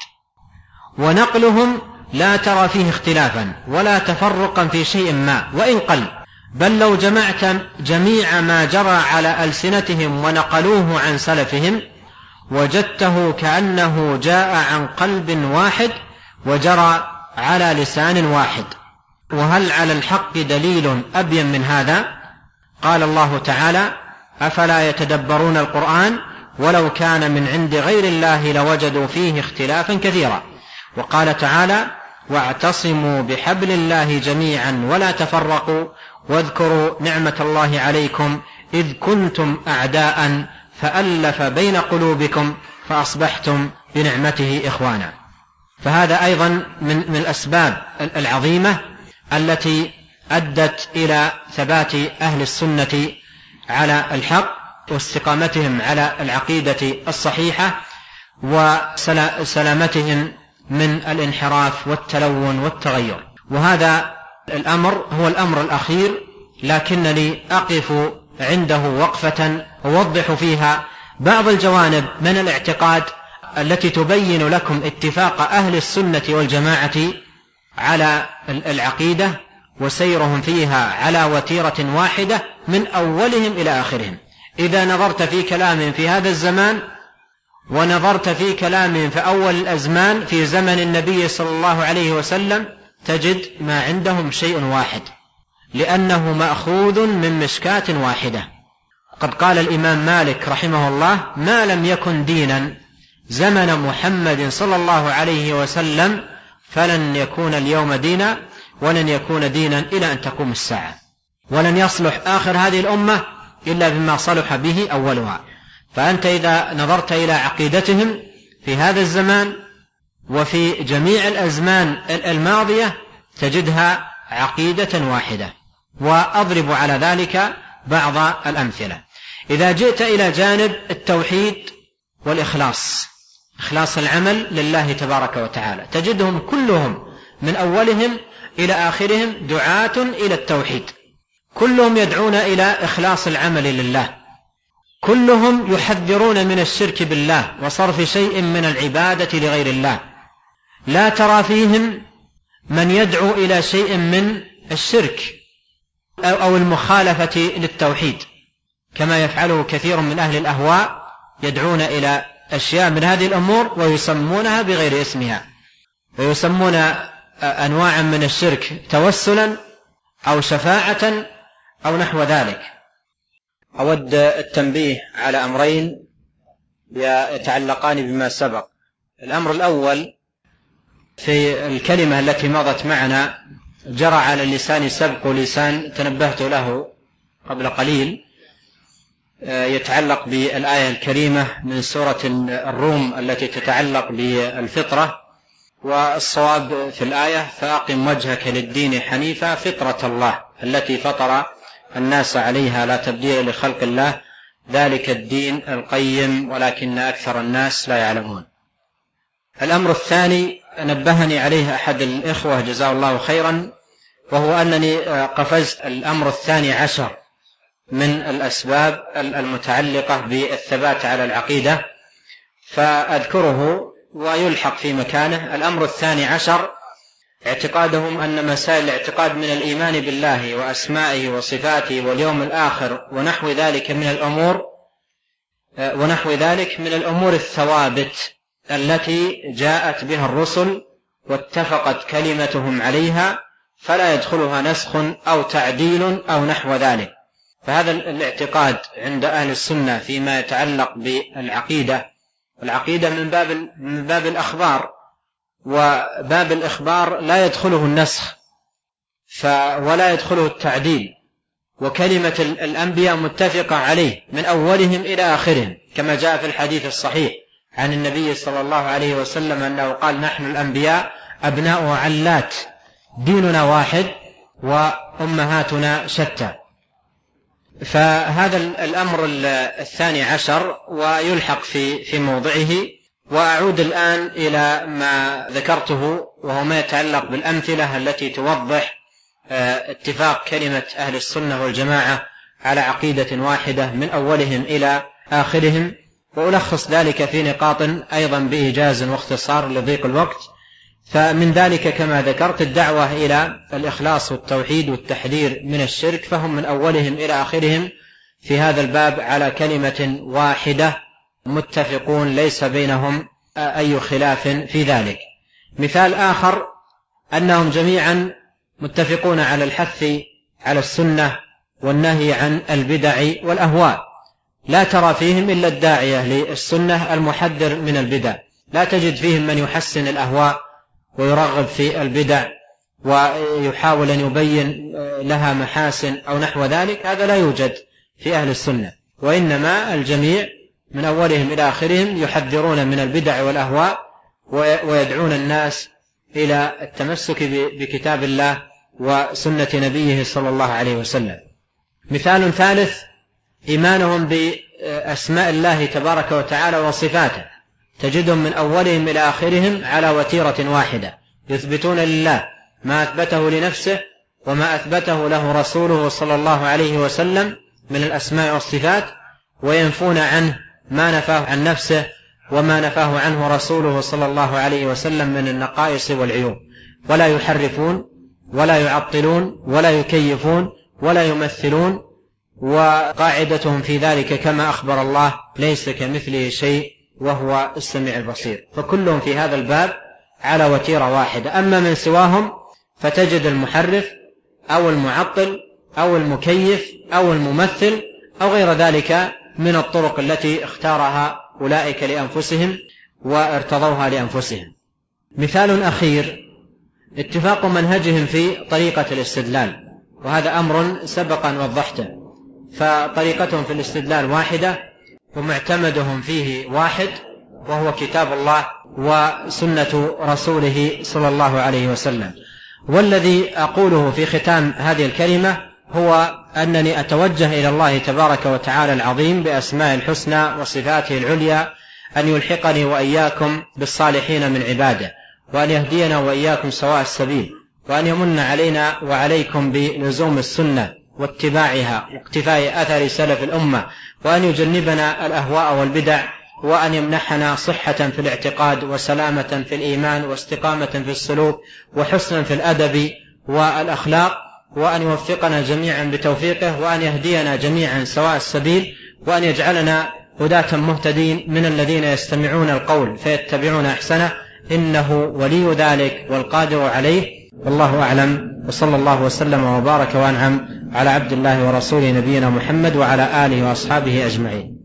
ونقلهم لا ترى فيه اختلافا ولا تفرقا في شيء ما وإن قل، بل لو جمعت جميع ما جرى على ألسنتهم ونقلوه عن سلفهم وجدته كأنه جاء عن قلب واحد وجرى على لسان واحد. وهل على الحق دليل أبين من هذا؟ قال الله تعالى: أفلا يتدبرون القرآن ولو كان من عند غير الله لوجدوا فيه اختلافا كثيرا. وقال تعالى: واعتصموا بحبل الله جميعا ولا تفرقوا واذكروا نعمة الله عليكم إذ كنتم أعداء فألف بين قلوبكم فأصبحتم بنعمته إخوانا. فهذا أيضا من الأسباب العظيمة التي أدت إلى ثبات أهل السنة على الحق واستقامتهم على العقيدة الصحيحة وسلامتهم من الانحراف والتلون والتغير. وهذا الأمر هو الأمر الأخير، لكنني أقف عنده وقفة أوضح فيها بعض الجوانب من الاعتقاد التي تبين لكم اتفاق أهل السنة والجماعة على العقيدة وسيرهم فيها على وتيرة واحدة من أولهم إلى آخرهم. إذا نظرت في كلام في هذا الزمان ونظرت في كلام في أول الأزمان في زمن النبي صلى الله عليه وسلم تجد ما عندهم شيء واحد، لأنه مأخوذ من مشكاة واحدة. قد قال الإمام مالك رحمه الله: ما لم يكن دينا زمن محمد صلى الله عليه وسلم فلن يكون اليوم دينا ولن يكون دينا إلى أن تقوم الساعة، ولن يصلح آخر هذه الأمة إلا بما صلح به أولها. فأنت إذا نظرت إلى عقيدتهم في هذا الزمان وفي جميع الأزمان الماضية تجدها عقيدة واحدة. وأضرب على ذلك بعض الأمثلة. إذا جئت إلى جانب التوحيد والإخلاص، إخلاص العمل لله تبارك وتعالى، تجدهم كلهم من أولهم إلى آخرهم دعاة إلى التوحيد، كلهم يدعون إلى إخلاص العمل لله، كلهم يحذرون من الشرك بالله وصرف شيء من العبادة لغير الله. لا ترى فيهم من يدعو إلى شيء من الشرك أو المخالفة للتوحيد كما يفعله كثير من أهل الأهواء، يدعون إلى أشياء من هذه الأمور ويسمونها بغير اسمها، ويسمون أنواعا من الشرك توسلا أو شفاعة أو نحو ذلك. أود التنبيه على أمرين يتعلقان بما سبق. الأمر الأول: في الكلمة التي مضت معنا جرى على اللسان سبق لسان تنبهت له قبل قليل، يتعلق بالآية الكريمة من سورة الروم التي تتعلق بالفطرة، والصواب في الآية: فأقم وجهك للدين حنيفا فطرة الله التي فطر الناس عليها لا تبديل لخلق الله ذلك الدين القيم ولكن أكثر الناس لا يعلمون. الأمر الثاني نبهني عليه أحد الإخوة جزاه الله خيرا، وهو أنني قفزت الأمر الثاني عشر من الأسباب المتعلقة بالثبات على العقيدة، فأذكره ويلحق في مكانه. الأمر الثاني عشر: اعتقادهم أن مسائل الاعتقاد من الإيمان بالله وأسمائه وصفاته واليوم الآخر ونحو ذلك من الأمور الثوابت التي جاءت بها الرسل واتفقت كلمتهم عليها، فلا يدخلها نسخ أو تعديل أو نحو ذلك. فهذا الاعتقاد عند أهل السنة فيما يتعلق بالعقيدة، والعقيدة من باب الأخبار، وباب الإخبار لا يدخله النسخ ولا يدخله التعديل، وكلمة الأنبياء متفقة عليه من أولهم إلى آخرهم، كما جاء في الحديث الصحيح عن النبي صلى الله عليه وسلم أنه قال: نحن الأنبياء أبناء علات، ديننا واحد وأمهاتنا شتى. فهذا الأمر الثاني عشر ويلحق في موضعه. وأعود الآن إلى ما ذكرته، وهو ما يتعلق بالأمثلة التي توضح اتفاق كلمة أهل السنة والجماعة على عقيدة واحدة من أولهم إلى آخرهم، وألخص ذلك في نقاط أيضا بإيجاز واختصار لضيق الوقت. فمن ذلك كما ذكرت الدعوة إلى الإخلاص والتوحيد والتحذير من الشرك، فهم من أولهم إلى آخرهم في هذا الباب على كلمة واحدة متفقون ليس بينهم أي خلاف في ذلك. مثال آخر: أنهم جميعا متفقون على الحث على السنة والنهي عن البدع والأهواء، لا ترى فيهم إلا الداعية للسنة المحذر من البدع، لا تجد فيهم من يحسن الأهواء ويرغب في البدع ويحاول أن يبين لها محاسن أو نحو ذلك. هذا لا يوجد في أهل السنة، وإنما الجميع من أولهم إلى آخرهم يحذرون من البدع والأهواء ويدعون الناس إلى التمسك بكتاب الله وسنة نبيه صلى الله عليه وسلم. مثال ثالث إيمانهم بأسماء الله تبارك وتعالى وصفاته، تجدهم من أولهم إلى آخرهم على وتيرة واحدة، يثبتون لله ما أثبته لنفسه وما أثبته له رسوله صلى الله عليه وسلم من الأسماء والصفات، وينفون عنه ما نفاه عن نفسه وما نفاه عنه رسوله صلى الله عليه وسلم من النقائص والعيوب، ولا يحرفون ولا يعطلون ولا يكيفون ولا يمثلون، وقاعدتهم في ذلك كما أخبر الله: ليس كمثله شيء وهو السميع البصير. فكلهم في هذا الباب على وتيرة واحدة. أما من سواهم فتجد المحرف أو المعطل أو المكيف أو الممثل أو غير ذلك من الطرق التي اختارها أولئك لأنفسهم وارتضوها لأنفسهم. مثال أخير اتفاق منهجهم في طريقة الاستدلال، وهذا أمر سبق أن وضحته. فطريقتهم في الاستدلال واحدة ومعتمدهم فيه واحد، وهو كتاب الله وسنة رسوله صلى الله عليه وسلم. والذي أقوله في ختام هذه الكلمة هو أنني أتوجه إلى الله تبارك وتعالى العظيم بأسماء الحسنى وصفاته العليا أن يلحقني وإياكم بالصالحين من عباده، وأن يهدينا وإياكم سواء السبيل، وأن يمن علينا وعليكم بلزوم السنة واتباعها واقتفاء أثر سلف الأمة، وأن يجنبنا الأهواء والبدع، وأن يمنحنا صحة في الاعتقاد وسلامة في الإيمان واستقامة في السلوك وحسنا في الأدب والأخلاق، وأن يوفقنا جميعا بتوفيقه، وأن يهدينا جميعا سواء السبيل، وأن يجعلنا هداة مهتدين من الذين يستمعون القول فيتبعون أحسنه، إنه ولي ذلك والقادر عليه. والله أعلم، وصلى الله وسلم وبارك وأنعم على عبد الله ورسوله نبينا محمد وعلى آله وأصحابه أجمعين.